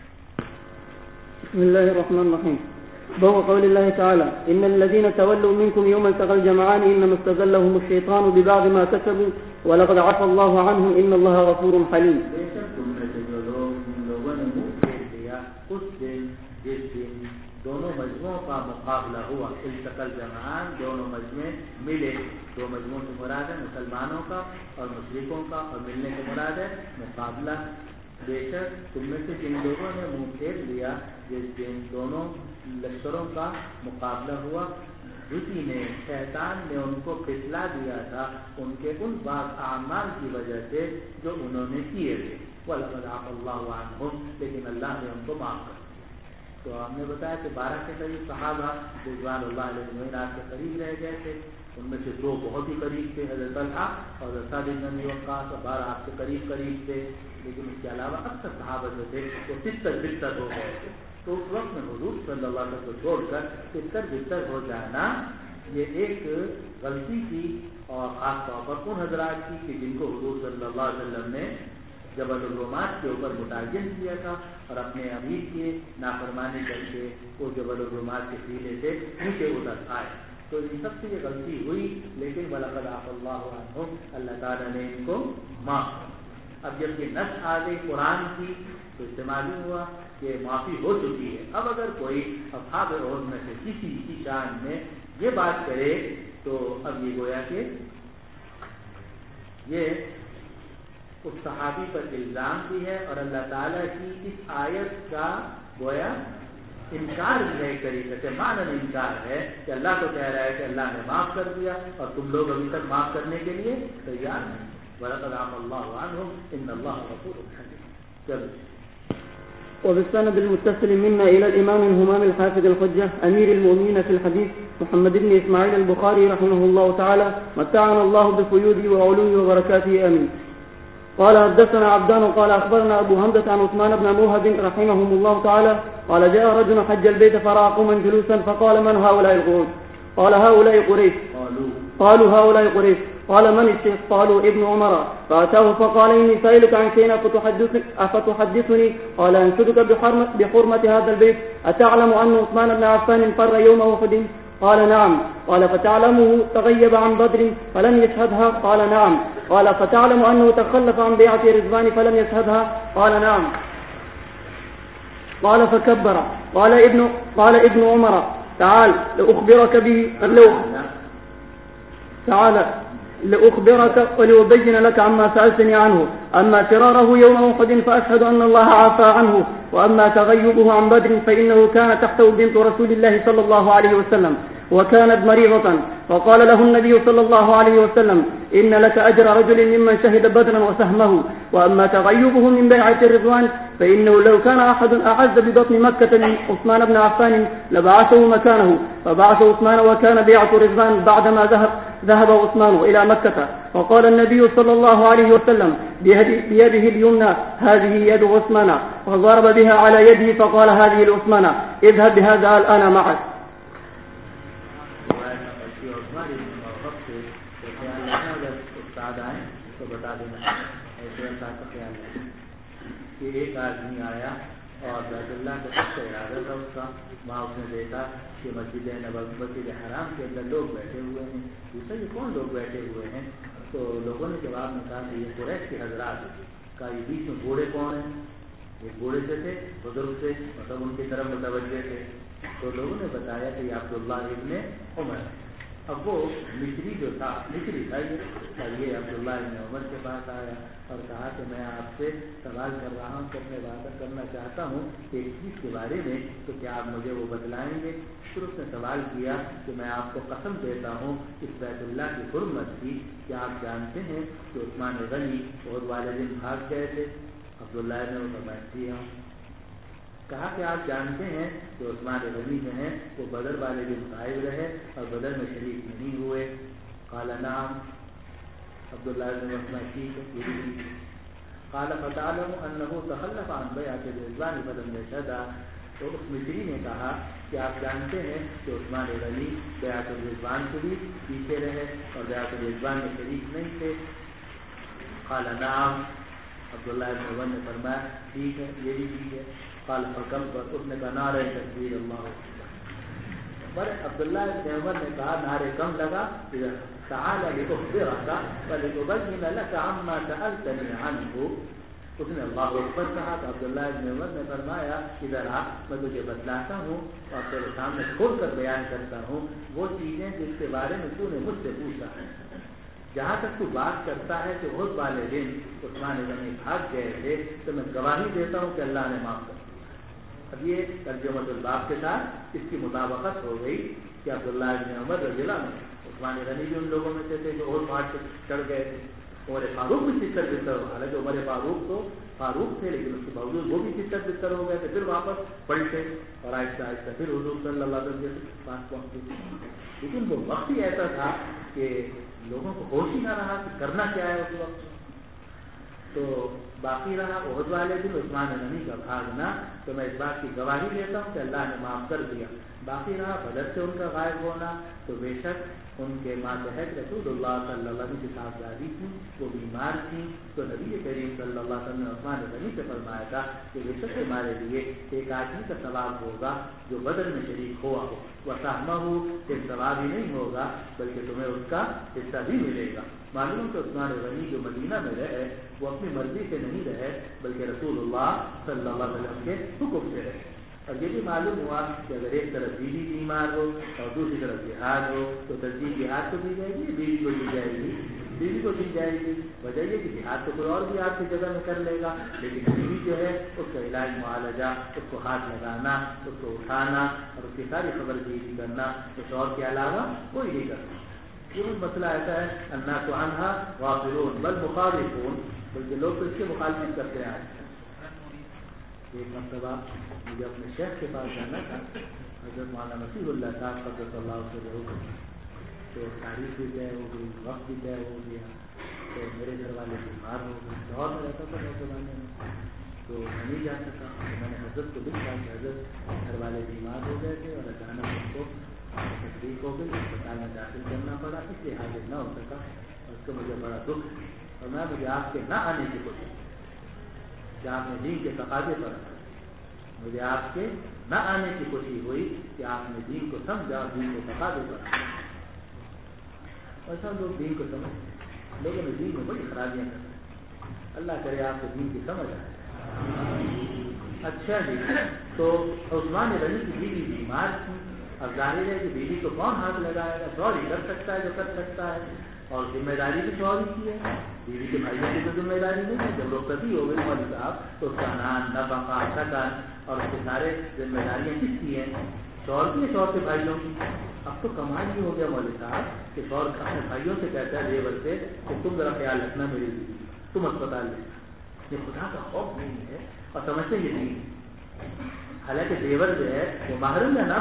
بسم الله الرحمن الرحيم. باب قول الله تعالى إن الذين تولوا منكم يوم التقى الجمعان إنما استزلهم الشيطان ببعض ما كسبوا ولقد عفى الله عنهم إن الله غفور حليم. تم میں سے جو لوگ ان لوگوں نے منہ پھیر دیا اس دن جس دن کا مقابلہ ہوا. التقى الجمعان دونوں مجمع ملے. دو مجموعوں سے مراد ہے مسلمانوں کا اور مشرکوں کا, اور ملنے سے مراد ہے مقابلہ. بے شک تم میں سے جن لوگوں نے منہ پھیر لیا جن دونوں لشکروں کا مقابلہ ہوا, اسی نے شیطان نے ان کو پھسلا دیا تھا ان کے ان بعض اعمال کی وجہ سے جو انہوں نے کیے تھے. وَلَقَدْ عَفَا اللَّهُ عَنْهُمْ, لیکن اللہ نے ان کو معاف کر دیا. تو ہم نے بتایا کہ 12 کے قریب صحابہ رضوان اللہ علیہ اجمعین آپ کے قریب رہ گئے تھے. ان میں سے 2 بہت ہی قریب تھے, حضرت طلحہ اور حضرت سعد بن ابی وقاص, اور 12 آپ کے قریب تھے. لیکن اس کے علاوہ اکثر صحابہ جو تھے وہ 70 ہو گئے تھے. تو اس وقت میں حضور صلی اللہ علیہ وسلم کو چھوڑ کر 70 ہو جانا یہ ایک غلطی تھی, اور خاص طور پر ان حضرات کی کہ جن کو حضور صلی اللہ علیہ وسلم نے جبل الرومات کے اوپر متعین کیا تھا اور اپنے امیر کی نافرمانی کر کے وہ جبل الرومات کے سیلے سے نیچے اتر آئے. تو ان سب سے یہ غلطی ہوئی, لیکن وَلَقَدْ عَفَا اللَّهُ عَنْهُمْ, اللہ تعالیٰ نے ان کو معاف کیا. اب جب یہ نص آ گئی قرآن کی تو اس سے معلوم ہوا کہ معافی ہو چکی ہے. اب اگر کوئی اصحاب احد میں سے کسی کی شان میں یہ بات کرے تو اب یہ گویا کہ یہ اس صحابی پر الزام بھی ہے اور اللہ تعالیٰ کی اس آیت کا گویا انکار بھی ہے. ایک طریقے سے معنی انکار ہے کہ اللہ تو کہہ رہا ہے کہ اللہ نے معاف کر دیا اور تم لوگ ابھی تک معاف کرنے کے لیے تیار نہیں. وَلَقَدْ عَفَا اللَّهُ عَنْهُمْ إِنَّ اللَّهَ غَفُورٌ حَلِيمٌ. وبالسند المتصل منا إلى الإمام الهمام الحافظ الحجة أمير المؤمنين في الحديث محمد بن إسماعيل البخاري رحمه الله تعالى متعنا الله بفيوده وعلوه وبركاته آمين. قال حدثنا عبدان قال أخبرنا أبو حمزة عن عثمان بن موهب رحمهم الله تعالى قال جاء رجل حج البيت فرأى قوما جلوسا فقال من هؤلاء القعود؟ قال هؤلاء قريش. قالوا هؤلاء قريش. قال من الشيخ؟ قالوا ابن عمر. فأتاه فقال إني سائلك عن شيء أفتحدثني؟ قال أنشدك بحرمة هذا البيت. أتعلم أن عثمان بن عفان فر يوم أحد؟ قال نعم. قال فتعلمه تغيب عن بدر فلم يشهدها؟ قال نعم. قال فتعلم أنه تخلف عن بيعة رضوان فلم يشهدها؟ قال نعم. قال فكبر. قال ابن عمر تعال لأخبرك ولأبين لك عما سألتني عنه. أما فراره يوم أحد فأشهد أن الله عافى عنه, وأما تغيبه عن بدر فإنه كان تحته بنت رسول الله صلى الله عليه وسلم وكانت مريضة, فقال له النبي صلى الله عليه وسلم إن لك أجر رجل ممن شهد بدرا وسهمه, وأما تغيبه من بيعة الرضوان فإنه لو كان أحد أعز ببطن مكة من عثمان بن عفان لبعثه مكانه, فبعث عثمان وكان بيعة الرضوان بعدما ذهب عثمان إلى مكة. فقال النبي صلى الله عليه وسلم بيده اليمنى هذه يد عثمان, وضرب بها على يده فقال هذه العثمان اذهب بهذا الآن معك. ایک آدمی آیا اور بیت اللہ کا سب سے ارادہ تھا اس کا. وہاں اس نے دیکھا کہ مسجد حرام کے اندر لوگ بیٹھے ہوئے ہیں. دوسرے یہ کون لوگ بیٹھے ہوئے ہیں؟ تو لوگوں نے جواب میں کہا کہ یہ قریش کے حضرات کا. یہ بیچ میں بوڑھے کون ہیں؟ یہ بوڑھے سے تھے, بزرگ سے, مطلب ان کی طرف متوجہ تھے. تو لوگوں نے بتایا کہ یہ عبداللہ ابن عمر. اب وہ مصری جو تھا, یہ عبداللہ ابن عمر کے پاس آیا اور کہا کہ میں آپ سے سوال کر رہا ہوں کہ میں عبادت کرنا چاہتا ہوں ایک چیز کے بارے میں, تو کیا آپ مجھے وہ بتلائیں گے؟ پھر اس نے سوال کیا کہ میں آپ کو قسم دیتا ہوں اس بیت اللہ کی حرمت کی, کیا آپ جانتے ہیں کہ عثمان غنی اور والدین بھاگ گئے تھے؟ عبداللہ نے وہ فرمایا ہوں. کہا کہ آپ جانتے ہیں کہ عثمان غنی جو ہیں وہ بدر والے دن غائب رہے اور بدر میں شریک نہیں ہوئے. قال نعم. عبداللہ نے فرمایا قال فتعلم انه تخلف عن بیعۃ الرضوان فلم يشهدها. تو اس مصری نے کہا کہ آپ جانتے ہیں کہ عثمان غنی بیعۃ الرضوان کے بھی پیچھے رہے اور بیعۃ الرضوان میں شریک نہیں تھے. قال نعم. عبداللہ بن عمر نے فرمایا ٹھیک ہے, یہ بھی ٹھیک ہے. قال فکبر. اس نے کہا نعرہ تکبیر اللہ. پر عبداللہ بن عمر نے کہا نعرے کم لگا. تعال لأخبرك ولأبين لك عما سألتني عنه. اس نے اللہ اکبر کہا تو عبداللہ ابن عمر نے فرمایا کہ ذرا میں تجھے بتلاتا ہوں اور تیرے سامنے کھول کر بیان کرتا ہوں وہ چیزیں جس کے بارے میں تو نے مجھ سے پوچھا ہے. جہاں تک تو بات کرتا ہے کہ احد والے دن عثمان غنی بھاگ گئے تھے تو میں گواہی دیتا ہوں کہ اللہ نے معاف کر دیا. اب یہ ترجمۃ الباب کے ساتھ اس کی مطابقت ہو گئی کہ عبداللہ ابن عمر رضی اللہ عنہ عثمان غنی بھی ان لوگوں میں سے تھے جو احد پہاڑ سے چڑھ گئے تھے. عمر فاروق بھی ستر بستر ہو, حالانکہ عمر فاروق تو فاروق تھے لیکن اس کے باوجود وہ بھی ستر بستر ہو گئے تھے, پھر واپس پلٹے اور آہستہ آہستہ پھر حضور صلی اللہ علیہ وسلم کے پاس پہنچے. لیکن وہ وقت ہی ایسا تھا کہ لوگوں کو ہوش ہی نہ رہا کہ کرنا کیا ہے اس وقت. تو باقی رہا احد والے دن عثمان غنی کا بھاگنا, تو میں اس بات کی گواہی دیتا ہوں کہ اللہ نے معاف کر دیا. باقی رہا بدر سے ان کا غائب ہونا, تو بے شک ان کے ماتحت رسول اللہ صلی اللہ علیہ وسلم کی صاحبزادی تھی, وہ بیمار تھیں, تو نبی کریم صلی اللہ علیہ وسلم نے عثمان غنی سے فرمایا تھا کہ بے شک تمہارے لیے ایک آدمی کا ثواب ہوگا جو بدر میں شریک ہوا ہو, وسہمہ ہو, ایک ثواب ہی نہیں ہوگا بلکہ تمہیں اس کا حصہ بھی ملے گا. معلوم کہ عثمان غنی جو مدینہ میں رہے وہ اپنی مرضی سے نہیں رہے بلکہ رسول اللہ صلی اللہ علیہ وسلم کے حکم سے رہے. اور یہ بھی معلوم ہوا کہ اگر ایک طرف بیوی بیمار ہو اور دوسری طرف جہاد ہو تو ترجیح جہاد کو دی جائے گی, بیوی کو دی جائے گی, بیوی کو دی جائے گی. وجہ یہ کہ جہاد تو کوئی اور بھی آپ کی جگہ میں کر لے گا, لیکن بیوی جو ہے اس کا علاج معالجہ, اس کو ہاتھ لگانا, اس کو اٹھانا اور اس کی ساری خبر گیری کرنا کچھ اور کے علاوہ کوئی نہیں کرتا. یہ بھی مسئلہ ایسا ہے الناس عنہا غافلون بل مخالفون, بلکہ لوگ تو اس کے مخالفت کرتے ہیں. ایک مرتبہ مجھے اپنے شیخ کے پاس جانا تھا, حضرت مولانا مسیح اللہ صاحب قدس اللہ سے رہو, تو تاریخ بھی طے ہو گئی, وقت بھی طے ہو گیا, تو میرے گھر والے بیمار ہو گئے. لاہور میں رہتا تھا میں زمانے میں, تو میں نہیں جا سکا. میں نے حضرت کو لکھا کہ حضرت گھر والے بیمار ہو گئے تھے اور اچانک ان کو تکلیف ہو گئی, اسپتال میں داخل کرنا پڑا, اس لیے حاضر نہ ہو سکا, اور اس کو مجھے بڑا دکھ ہے. اور میں مجھے آپ کے نہ آنے کی کوشش کہ آپ نے دین کے تقاضے پر, مجھے آپ کے نہ آنے کی کوشش ہوئی کہ آپ نے دین کو سمجھا اور دین کے تقاضے پر. ایسا لوگ دین کو سمجھ, لوگوں نے دین میں بڑی خرابیاں کرتے ہیں. اللہ کرے آپ کو دین کی سمجھ آئے. اچھا جی, تو عثمان غنی کی بیوی بیمار تھی. اب ظاہر ہے کہ بیوی کو کون ہاتھ لگائے گا, شوہر ہی کر سکتا ہے جو کر سکتا ہے, اور ذمہ داری بھی شوہر کی ہے. بیوی کے بھائیوں کی تو ذمہ داری نہیں ہے. جب رخصتی ہو گئی مولوی صاحب تو اس کا نان نفقہ سکن اور اس کے سارے ذمہ داریاں کس کی ہیں؟ شوہر کی, شوہر کے بھائیوں کی. اب تو کمال یہ ہو گیا مولوی صاحب کہ شوہر اپنے بھائیوں سے کہتا ہے دیور سے کہ تم ذرا خیال رکھنا میری بیوی, تم اسپتال لے. یہ خدا کا خوف نہیں ہے اور سمجھتے یہ نہیں. حالانکہ دیور جو ہے وہ محرم یا نہ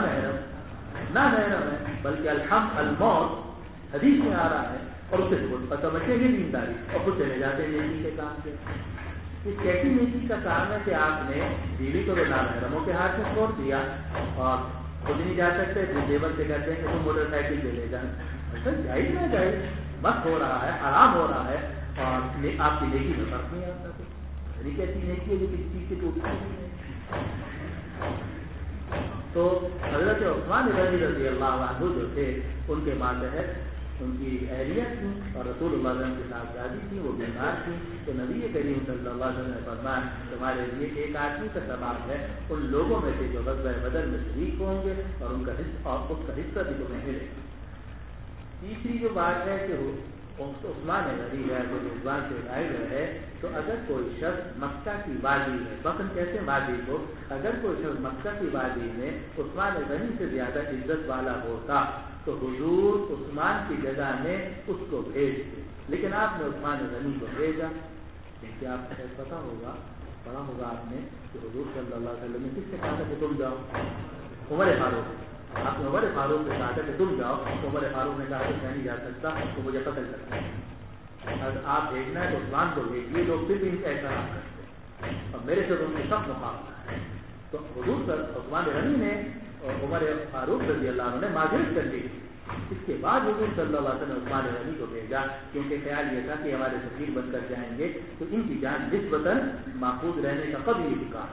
محرم ہے, بلکہ الحمد الموت حدیث میں آ رہا ہے, اور اس سے خود سمجھتے یہ دینداری اور خود چلے جاتے ہیں نیکی کے کام سے. یہ کیسی نیکی کا کام ہے کہ آپ نے بیوی کو نامحرموں کے ہاتھ میں چھوڑ دیا اور خود نہیں جا سکتے, دیور سے کہتے ہیں کہ تم موٹر سائیکل لے جائیں. ایسا جائز نہ جائز, مت ہو رہا ہے, حرام ہو رہا ہے, اور آپ کی نیکی میں فرق نہیں آتا. طریقے ایسی نیکی ہے جو کسی چیز کی ٹوٹتی نہیں ہے. تو حضرت عثمان غنی رضی اللہ عنہ جو تھے ان کے ماتحت ان کی اہلیت تھی اور رسول اللہ علیہ وسلم کی صاحبزادی تھی, وہ بیمار تھی. تو نبی کریم صلی اللہ علیہ وسلم نے فرمایا تمہارے لیے ایک آدمی کا ثواب ہے ان لوگوں میں سے جو غزوہ بدر میں شریک ہوں گے, اور ان کا حصہ اور اس کا حصہ بھی تمہیں ملے گا. تیسری جو بات ہے کہ عثمان غنی ہے جو رضوان سے ظاہر ہے, تو اگر کوئی شخص مکہ کی وادی میں, وطن کہتے ہیں وادی کو, اگر کوئی شخص مکہ کی وادی میں عثمان غنی سے زیادہ عزت والا ہوتا تو حضور عثمان کی جگہ میں اس کو بھیجتے, لیکن آپ نے عثمان غنی کو بھیجا. کیونکہ آپ کو پتا ہوگا, پڑھا ہوگا آپ نے کہ حضور صلی اللہ علیہ وسلم نے کس سے کہا تھا کہ تم جاؤ؟ عمر فاروق. آپ نے عمر فاروق سے کہا تھا کہ تم جاؤ, تو عمر فاروق نے کہا کہ میں نہیں جا سکتا, تو مجھے قتل کرنا ہے. اگر آپ بھیجنا ہے تو عثمان کو بھیجیے, لوگ پھر بھی ان کا احترام کرتے ہیں, اور میرے سے ان کے سب مقابلہ ہے. تو حضور عثمان غنی نے عمر فاروق رضی اللہ عنہ نے معذرت کر لی. اس کے بعد حضور صلی اللہ علیہ وسلم عثمان غنی کو بھیجا, کیونکہ خیال یہ تھا کہ ہمارے سفیر بن کر جائیں گے تو ان کی جان نسبتاً محفوظ رہنے کا قدر ہی دکھا.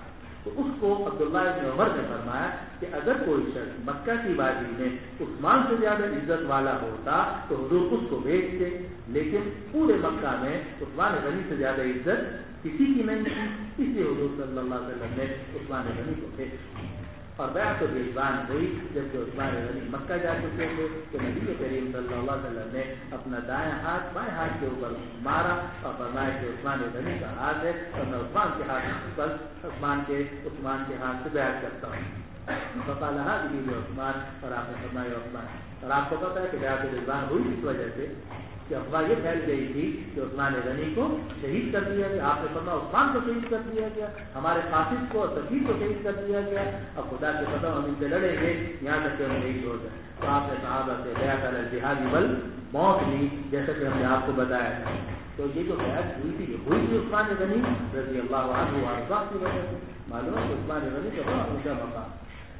تو اس کو عبداللہ ابن عمر نے فرمایا کہ اگر کوئی شخص مکہ کی بازی میں عثمان سے زیادہ عزت والا ہوتا تو حضور اس کو بیچتے، لیکن پورے مکہ میں عثمان غنی سے زیادہ عزت کسی کی نہیں تھی، اس لیے حضور صلی اللہ علیہ وسلم نے عثمان غنی کو بھیج اور بیعت رضوان ہوئی جبکہ عثمان غنی مکہ جا چکے تھے تو نبی کریم صلی اللہ علیہ وسلم نے اپنا دائیں ہاتھ بائیں ہاتھ کے اوپر مارا اور فرمایا کہ عثمان غنی کا ہاتھ ہے اور میں عثمان کے ہاتھ پر عثمان کے ہاتھ سے بیعت کرتا ہوں فقال هذه عثمان، اور آپ نے فرمایا عثمان، اور آپ کو پتا ہے کہ بیعت رضوان ہوئی اس وجہ سے کہ افواہ یہ پھیل گئی تھی کہ عثمان غنی کو شہید کر دیا گیا، آپ نے فرمایا عثمان کو شہید کر دیا گیا، ہمارے قاصد کو اور سفیر کو شہید کر دیا گیا، اب خدا کے قدم ہم ان سے لڑیں گے یہاں تک کہ ہم شہید ہو جائیں۔ تو آپ نے صحابہ سے بیعت علی الجہاد والموت لی، جیسا کہ ہم نے آپ کو بتایا تھا۔ تو یہ جو بیعت ہوئی تھی عثمان غنی رضی اللہ عنہ وارضاہ کی وجہ سے، معلوم ہے کہ عثمان غنی کا بڑا اونچا مقام۔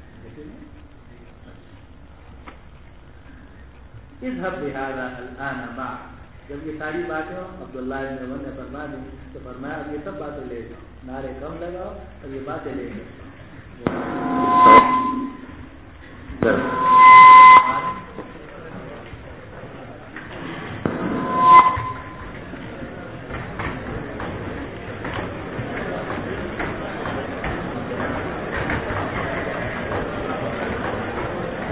اذهب بهذا الآن معك، جب یہ ساری باتیں عبداللہ ابن عمر نے فرما دی تو فرمایا اب یہ سب باتیں لے جاؤ، نعرے کم لگاؤ اور یہ باتیں لے جاؤ۔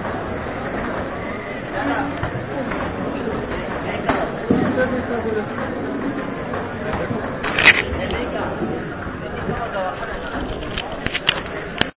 Gracias.